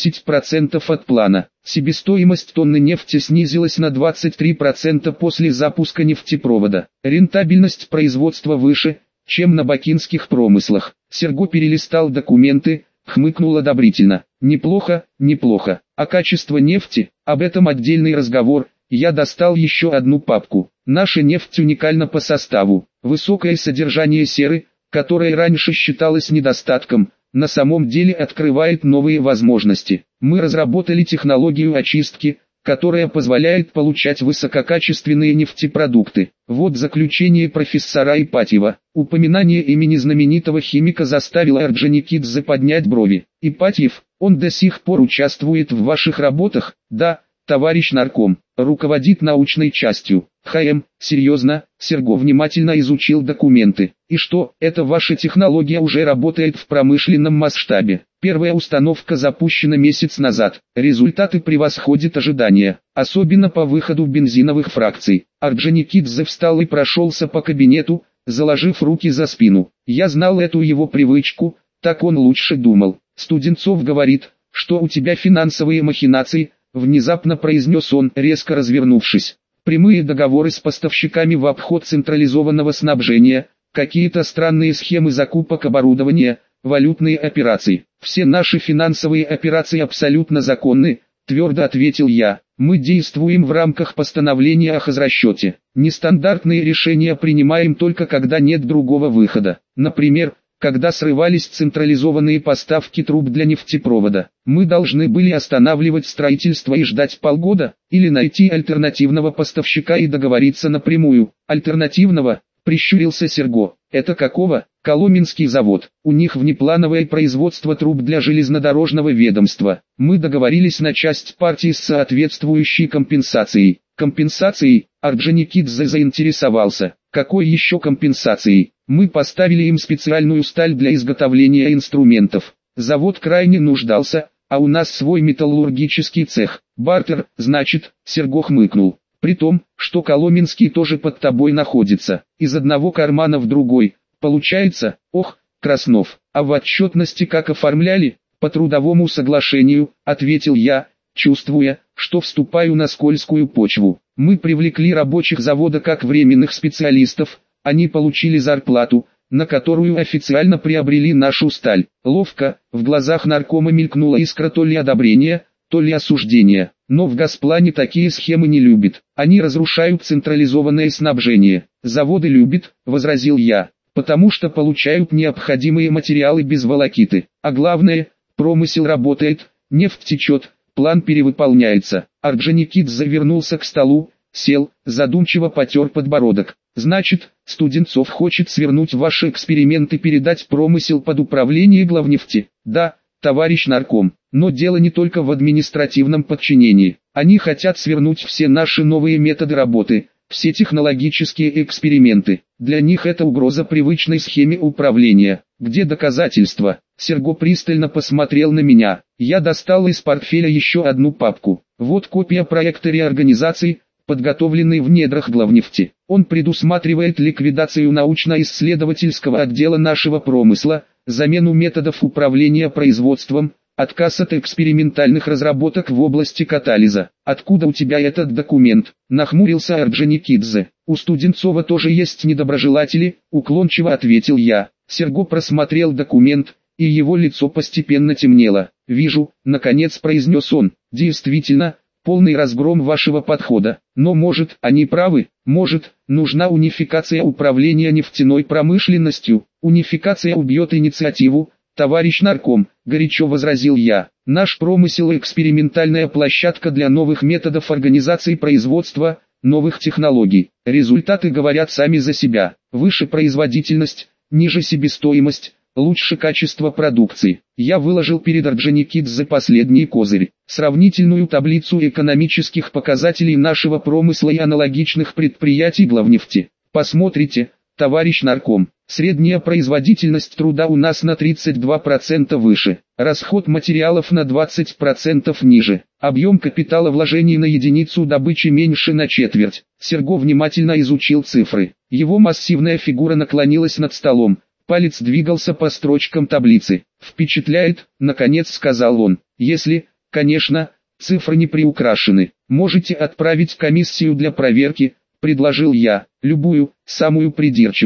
110% от плана. Себестоимость тонны нефти снизилась на 23% после запуска нефтепровода. Рентабельность производства выше, чем на бакинских промыслах. Серго перелистал документы, хмыкнул одобрительно. Неплохо, неплохо. А качество нефти, об этом отдельный разговор. Я достал еще одну папку. Наша нефть уникальна по составу. Высокое содержание серы, которое раньше считалось недостатком, на самом деле открывает новые возможности. Мы разработали технологию очистки, которая позволяет получать высококачественные нефтепродукты. Вот заключение профессора Ипатьева. Упоминание имени знаменитого химика заставило Орджоникидзе поднять брови. Ипатьев, он до сих пор участвует в ваших работах? Да, товарищ нарком, руководит научной частью. Серьезно? Серго внимательно изучил документы. И что, эта ваша технология уже работает в промышленном масштабе? Первая установка запущена месяц назад. Результаты превосходят ожидания, особенно по выходу бензиновых фракций. Орджоникидзе встал и прошелся по кабинету, заложив руки за спину. Я знал эту его привычку, так он лучше думал. Студенцов говорит, что у тебя финансовые махинации, внезапно произнес он, резко развернувшись. Прямые договоры с поставщиками в обход централизованного снабжения, какие-то странные схемы закупок оборудования, валютные операции. Все наши финансовые операции абсолютно законны, твердо ответил я. Мы действуем в рамках постановления о хозрасчете. Нестандартные решения принимаем только когда нет другого выхода. Например, когда срывались централизованные поставки труб для нефтепровода. Мы должны были останавливать строительство и ждать полгода, или найти альтернативного поставщика и договориться напрямую. Альтернативного, прищурился Серго. Это какого? Коломенский завод. У них внеплановое производство труб для железнодорожного ведомства. Мы договорились на часть партии с соответствующей компенсацией. Компенсацией? Орджоникидзе заинтересовался. Какой еще компенсацией? Мы поставили им специальную сталь для изготовления инструментов. Завод крайне нуждался, а у нас свой металлургический цех. Бартер, значит, Серго хмыкнул. При том, что Коломенский тоже под тобой находится. Из одного кармана в другой. Получается, ох, Краснов, а в отчетности как оформляли? По трудовому соглашению, ответил я, чувствуя, что вступаю на скользкую почву. Мы привлекли рабочих завода как временных специалистов, они получили зарплату, на которую официально приобрели нашу сталь. Ловко, в глазах наркома мелькнула искра то ли одобрения, то ли осуждения. Но в Газплане такие схемы не любят. Они разрушают централизованное снабжение. Заводы любят, возразил я, потому что получают необходимые материалы без волокиты. А главное, промысел работает, нефть течет, план перевыполняется. Орджоникидзе вернулся к столу, сел, задумчиво потер подбородок. Значит, Студенцов хочет свернуть ваши эксперименты и передать промысел под управление главнефти? Да, товарищ нарком, но дело не только в административном подчинении. Они хотят свернуть все наши новые методы работы, все технологические эксперименты. Для них это угроза привычной схеме управления. Где доказательства? Серго пристально посмотрел на меня. Я достал из портфеля еще одну папку. Вот копия проекта реорганизации, подготовленный в недрах главнефти. Он предусматривает ликвидацию научно-исследовательского отдела нашего промысла, замену методов управления производством, отказ от экспериментальных разработок в области катализа. Откуда у тебя этот документ? Нахмурился Орджоникидзе. У Студенцова тоже есть недоброжелатели, уклончиво ответил я. Серго просмотрел документ, и его лицо постепенно темнело. Вижу, наконец произнес он. Действительно, полный разгром вашего подхода. Но может, они правы, может, нужна унификация управления нефтяной промышленностью. Унификация убьет инициативу, товарищ нарком, горячо возразил я. Наш промысел – экспериментальная площадка для новых методов организации производства, новых технологий. Результаты говорят сами за себя. Выше производительность, ниже себестоимость, лучше качество продукции. Я выложил перед Орджоникидзе последний козырь. Сравнительную таблицу экономических показателей нашего промысла и аналогичных предприятий главнефти. Посмотрите, товарищ нарком. Средняя производительность труда у нас на 32% выше. Расход материалов на 20% ниже. Объем капиталовложений на единицу добычи меньше на четверть. Серго внимательно изучил цифры. Его массивная фигура наклонилась над столом. Палец двигался по строчкам таблицы. «Впечатляет», — наконец сказал он. «Если, конечно, цифры не приукрашены. Можете отправить комиссию для проверки», — предложил я. «Любую, самую придирчивую».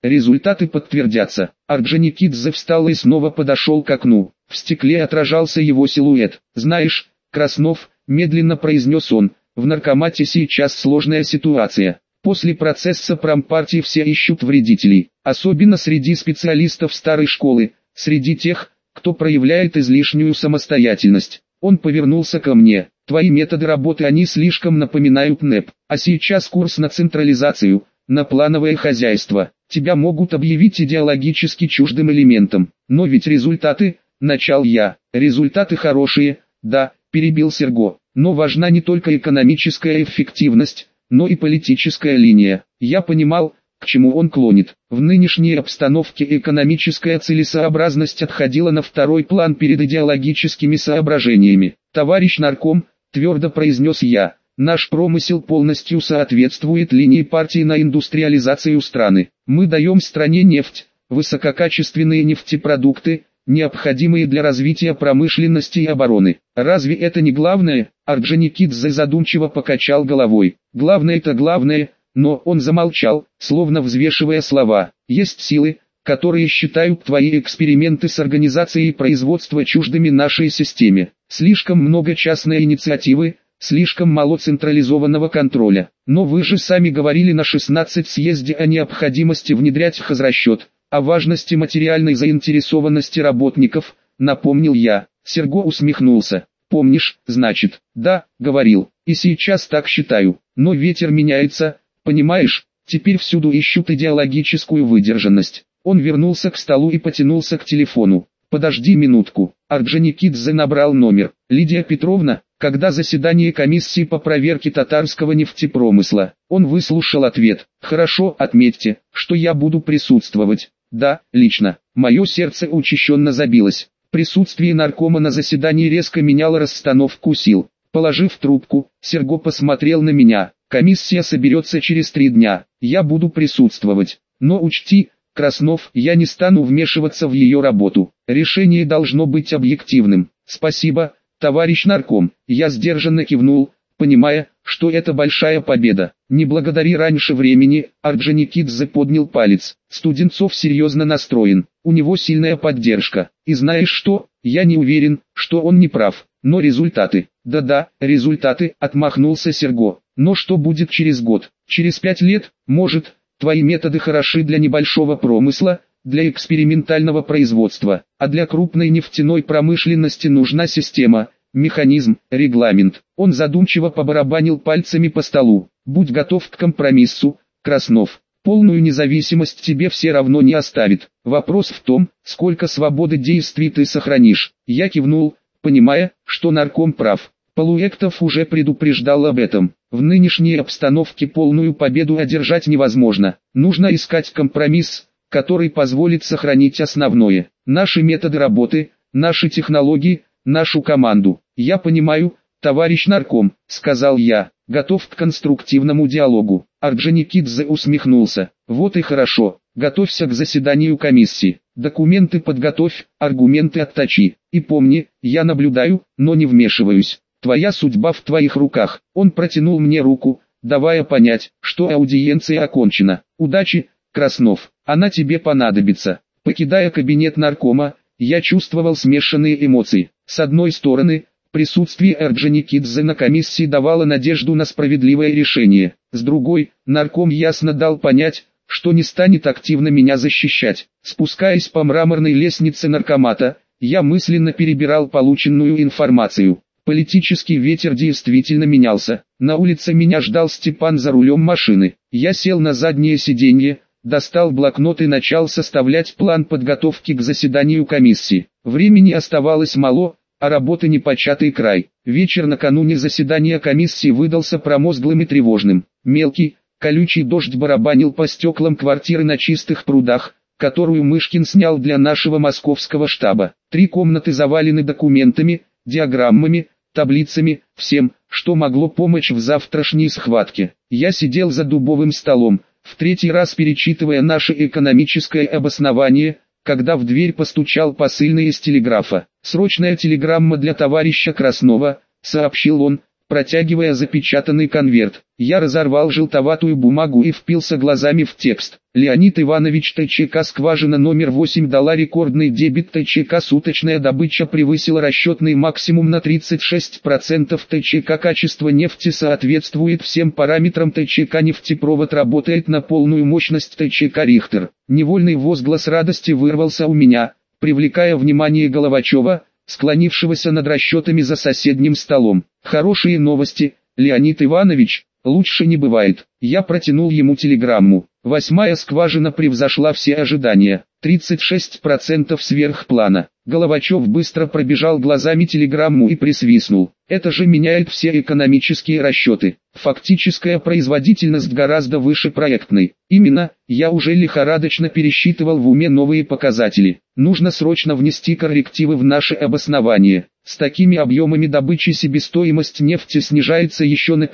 результаты подтвердятся. Орджоникидзе встал и снова подошел к окну. В стекле отражался его силуэт. «Знаешь, Краснов», — медленно произнес он, — «в наркомате сейчас сложная ситуация. После процесса промпартии все ищут вредителей, особенно среди специалистов старой школы, среди тех, кто проявляет излишнюю самостоятельность». Он повернулся ко мне. «Твои методы работы они слишком напоминают НЭП, а сейчас курс на централизацию, на плановое хозяйство. Тебя могут объявить идеологически чуждым элементом. Но ведь результаты, начал я, результаты хорошие, да, перебил Серго. Но важна не только экономическая эффективность, но и политическая линия. Я понимал, к чему он клонит. В нынешней обстановке экономическая целесообразность отходила на второй план перед идеологическими соображениями. «Товарищ нарком», — твердо произнес я, — «наш промысел полностью соответствует линии партии на индустриализацию страны. Мы даем стране нефть, высококачественные нефтепродукты, необходимые для развития промышленности и обороны. Разве это не главное?» Орджоникидзе задумчиво покачал головой. «Главное-то главное», но он замолчал, словно взвешивая слова. «Есть силы, которые считают твои эксперименты с организацией производства чуждыми нашей системе. Слишком много частной инициативы, слишком мало централизованного контроля. Но вы же сами говорили на 16 съезде о необходимости внедрять хозрасчет, о важности материальной заинтересованности работников», напомнил я. Серго усмехнулся. «Помнишь, значит?» «Да», говорил, «и сейчас так считаю. Но ветер меняется, понимаешь, теперь всюду ищут идеологическую выдержанность». Он вернулся к столу и потянулся к телефону. «Подожди минутку». Орджоникидзе набрал номер. «Лидия Петровна, когда заседание комиссии по проверке татарского нефтепромысла?» Он выслушал ответ. «Хорошо, отметьте, что я буду присутствовать». «Да, лично». Мое сердце учащенно забилось. Присутствие наркома на заседании резко меняло расстановку сил. Положив трубку, Серго посмотрел на меня. «Комиссия соберется через 3 дня. Я буду присутствовать. Но учти, Краснов, я не стану вмешиваться в ее работу. Решение должно быть объективным». «Спасибо, товарищ нарком». Я сдержанно кивнул, понимая, что это большая победа. «Не благодари раньше времени», Орджоникидзе поднял палец. «Студенцов серьезно настроен, у него сильная поддержка. И знаешь что, я не уверен, что он не прав, но результаты». «Да-да, результаты», отмахнулся Серго. «Но что будет через год, через 5 лет, может, твои методы хороши для небольшого промысла, для экспериментального производства, а для крупной нефтяной промышленности нужна система, механизм, регламент». Он задумчиво побарабанил пальцами по столу. «Будь готов к компромиссу, Краснов. Полную независимость тебе все равно не оставит. Вопрос в том, сколько свободы действий ты сохранишь». Я кивнул, понимая, что нарком прав. Полуэктов уже предупреждал об этом. В нынешней обстановке полную победу одержать невозможно. Нужно искать компромисс, который позволит сохранить основное. Наши методы работы, наши технологии, нашу команду. «Я понимаю, товарищ нарком», — сказал я, — «готов к конструктивному диалогу». Орджоникидзе усмехнулся. «Вот и хорошо, готовься к заседанию комиссии. Документы подготовь, аргументы отточи. И помни, я наблюдаю, но не вмешиваюсь. Твоя судьба в твоих руках». Он протянул мне руку, давая понять, что аудиенция окончена. «Удачи, Краснов, она тебе понадобится». Покидая кабинет наркома, я чувствовал смешанные эмоции. С одной стороны, присутствие Орджоникидзе на комиссии давало надежду на справедливое решение. С другой, нарком ясно дал понять, что не станет активно меня защищать. Спускаясь по мраморной лестнице наркомата, я мысленно перебирал полученную информацию. Политический ветер действительно менялся. На улице меня ждал Степан за рулем машины. Я сел на заднее сиденье, достал блокнот и начал составлять план подготовки к заседанию комиссии. Времени оставалось мало, а работы непочатый край. Вечер накануне заседания комиссии выдался промозглым и тревожным. Мелкий, колючий дождь барабанил по стеклам квартиры на Чистых прудах, которую Мышкин снял для нашего московского штаба. 3 комнаты завалены документами, диаграммами, таблицами, всем, что могло помочь в завтрашней схватке. Я сидел за дубовым столом, в 3-й раз перечитывая наше экономическое обоснование, когда в дверь постучал посыльный из телеграфа. «Срочная телеграмма для товарища Краснова», — сообщил он, протягивая запечатанный конверт. Я разорвал желтоватую бумагу и впился глазами в текст. Леонид Иванович ТЧК скважина номер 8 дала рекордный дебит ТЧК, суточная добыча превысила расчетный максимум на 36%. ТЧК качество нефти соответствует всем параметрам. ТЧК нефтепровод работает на полную мощность. ТЧК Рихтер. Невольный возглас радости вырвался у меня, привлекая внимание Головачева, склонившегося над расчетами за соседним столом. Хорошие новости, Леонид Иванович, лучше не бывает. Я протянул ему телеграмму. 8-я скважина превзошла все ожидания. 36% сверх плана. Головачев быстро пробежал глазами телеграмму и присвистнул. Это же меняет все экономические расчеты. Фактическая производительность гораздо выше проектной. Именно, я уже лихорадочно пересчитывал в уме новые показатели. Нужно срочно внести коррективы в наше обоснование. С такими объемами добычи себестоимость нефти снижается еще на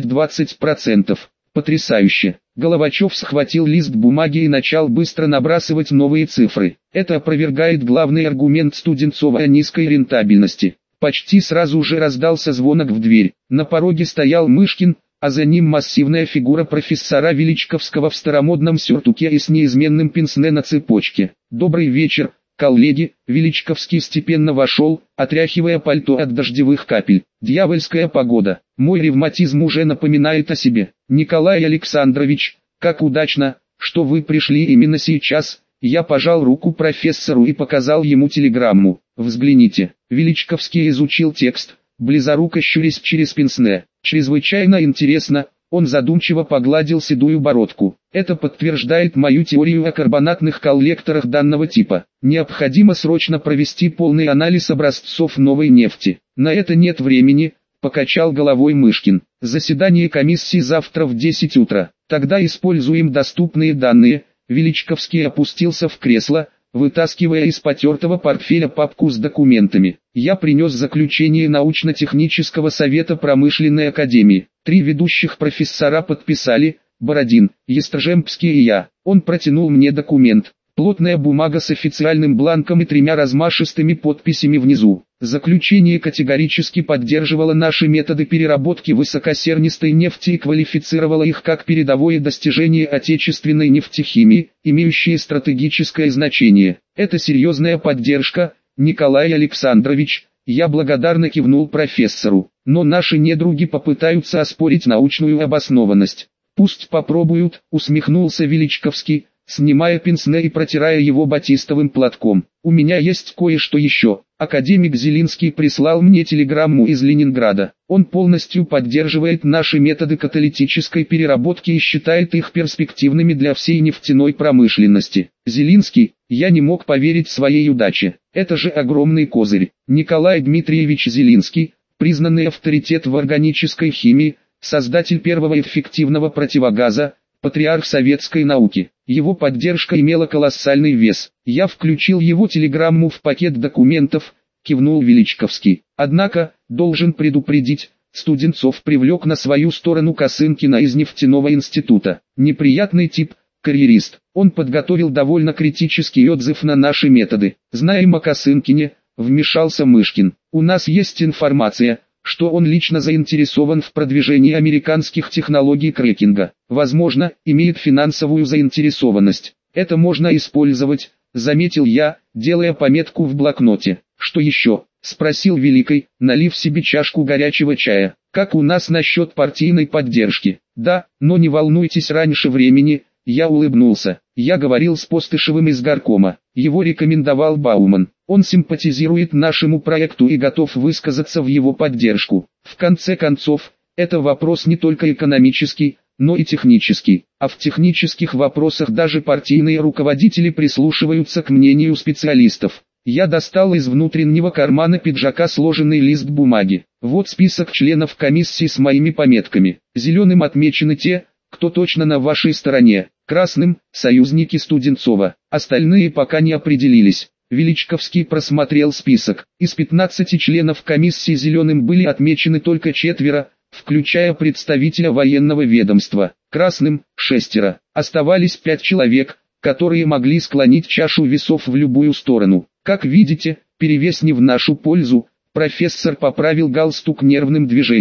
15-20%. Потрясающе. Головачев схватил лист бумаги и начал быстро набрасывать новые цифры. Это опровергает главный аргумент Студенцова о низкой рентабельности. Почти сразу же раздался звонок в дверь. На пороге стоял Мышкин, а за ним массивная фигура профессора Величковского в старомодном сюртуке и с неизменным пенсне на цепочке. «Добрый вечер, коллеги!» Величковский степенно вошел, отряхивая пальто от дождевых капель. «Дьявольская погода. Мой ревматизм уже напоминает о себе. Николай Александрович, как удачно, что вы пришли именно сейчас». Я пожал руку профессору и показал ему телеграмму. «Взгляните». Величковский изучил текст, близоруко щурясь через пенсне. «Чрезвычайно интересно». Он задумчиво погладил седую бородку. «Это подтверждает мою теорию о карбонатных коллекторах данного типа. Необходимо срочно провести полный анализ образцов новой нефти. На это нет времени», — покачал головой Мышкин. «Заседание комиссии завтра в 10 утра. Тогда используем доступные данные». Величковский опустился в кресло, вытаскивая из потертого портфеля папку с документами. Я принес заключение научно-технического совета промышленной академии. 3 ведущих профессора подписали: Бородин, Естржемский и я. Он протянул мне документ. Плотная бумага с официальным бланком и 3 размашистыми подписями внизу. Заключение категорически поддерживало наши методы переработки высокосернистой нефти и квалифицировало их как передовое достижение отечественной нефтехимии, имеющее стратегическое значение. Это серьезная поддержка, Николай Александрович. Я благодарно кивнул профессору. Но наши недруги попытаются оспорить научную обоснованность. «Пусть попробуют», усмехнулся Величковский, снимая пенсне и протирая его батистовым платком. «У меня есть кое-что еще». Академик Зелинский прислал мне телеграмму из Ленинграда. Он полностью поддерживает наши методы каталитической переработки и считает их перспективными для всей нефтяной промышленности. Зелинский, я не мог поверить своей удаче. Это же огромный козырь. Николай Дмитриевич Зелинский, признанный авторитет в органической химии, создатель первого эффективного противогаза, патриарх советской науки. Его поддержка имела колоссальный вес. Я включил его телеграмму в пакет документов, кивнул Величковский. Однако, должен предупредить, Студенцов привлек на свою сторону Косынкина из нефтяного института. Неприятный тип, карьерист. Он подготовил довольно критический отзыв на наши методы. Знаем о Косынкине, вмешался Мышкин. У нас есть информация, что он лично заинтересован в продвижении американских технологий крекинга. Возможно, имеет финансовую заинтересованность. Это можно использовать, заметил я, делая пометку в блокноте. Что еще? Спросил Великий, налив себе чашку горячего чая. Как у нас насчет партийной поддержки? Да, но не волнуйтесь раньше времени. Я улыбнулся. Я говорил с Постышевым из горкома. Его рекомендовал Бауман. Он симпатизирует нашему проекту и готов высказаться в его поддержку. В конце концов, это вопрос не только экономический, но и технический. А в технических вопросах даже партийные руководители прислушиваются к мнению специалистов. Я достал из внутреннего кармана пиджака сложенный лист бумаги. Вот список членов комиссии с моими пометками. Зеленым отмечены те, кто точно на вашей стороне. Красным – союзники Студенцова. Остальные пока не определились. Величковский просмотрел список. Из 15 членов комиссии зеленым были отмечены только 4, включая представителя военного ведомства. Красным – 6. Оставались 5 человек, которые могли склонить чашу весов в любую сторону. Как видите, перевес не в нашу пользу. Профессор поправил галстук нервным движением.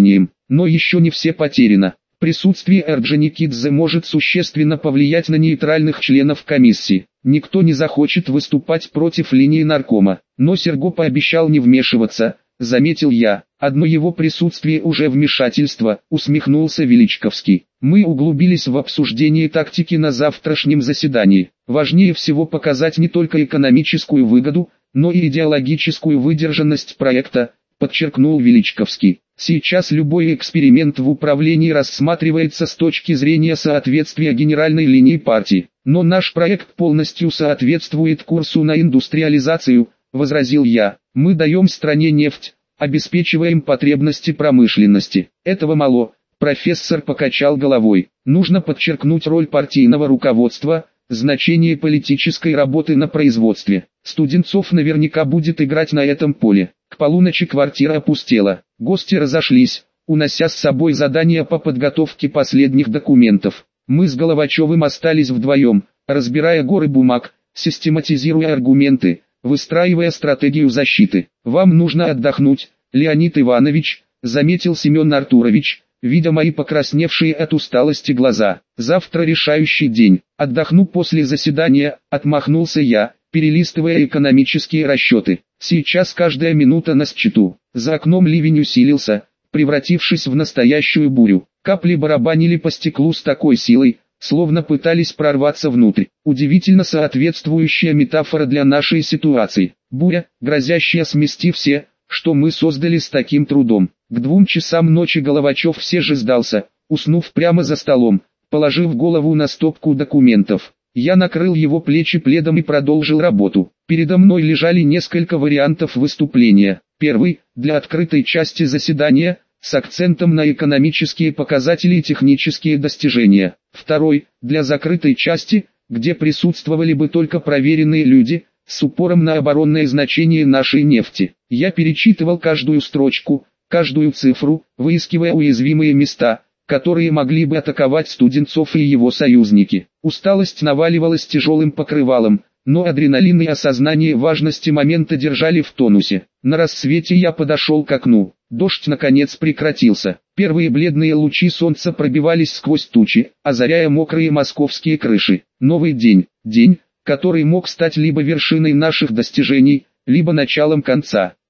Но еще не все потеряно. Присутствие Орджоникидзе может существенно повлиять на нейтральных членов комиссии. Никто не захочет выступать против линии наркома. Но Серго пообещал не вмешиваться, заметил я. Одно его присутствие уже вмешательство, усмехнулся Величковский. Мы углубились в обсуждение тактики на завтрашнем заседании. Важнее всего показать не только экономическую выгоду, но и идеологическую выдержанность проекта, подчеркнул Величковский. Сейчас любой эксперимент в управлении рассматривается с точки зрения соответствия генеральной линии партии. Но наш проект полностью соответствует курсу на индустриализацию, возразил я. Мы даем стране нефть, обеспечиваем потребности промышленности. Этого мало, профессор покачал головой. Нужно подчеркнуть роль партийного руководства, значение политической работы на производстве. Студенцов наверняка будет играть на этом поле. К полуночи квартира опустела. Гости разошлись, унося с собой задания по подготовке последних документов. Мы с Головачевым остались вдвоем, разбирая горы бумаг, систематизируя аргументы, выстраивая стратегию защиты. «Вам нужно отдохнуть, Леонид Иванович», — заметил Семен Артурович, видя мои покрасневшие от усталости глаза. «Завтра решающий день. Отдохну после заседания», — отмахнулся я, перелистывая экономические расчеты. Сейчас каждая минута на счету. За окном ливень усилился, превратившись в настоящую бурю. Капли барабанили по стеклу с такой силой, словно пытались прорваться внутрь. Удивительно соответствующая метафора для нашей ситуации. Буря, грозящая смести все, что мы создали с таким трудом. К 2 часам ночи Головачев все же сдался, уснув прямо за столом, положив голову на стопку документов. Я накрыл его плечи пледом и продолжил работу. Передо мной лежали несколько вариантов выступления. Первый, для открытой части заседания, с акцентом на экономические показатели и технические достижения. Второй, для закрытой части, где присутствовали бы только проверенные люди, с упором на оборонное значение нашей нефти. Я перечитывал каждую строчку, каждую цифру, выискивая уязвимые места, которые могли бы атаковать Студенцов и его союзники. Усталость наваливалась тяжелым покрывалом, но адреналин и осознание важности момента держали в тонусе. На рассвете я подошел к окну. Дождь наконец прекратился. Первые бледные лучи солнца пробивались сквозь тучи, озаряя мокрые московские крыши. Новый день. День, который мог стать либо вершиной наших достижений, либо началом конца.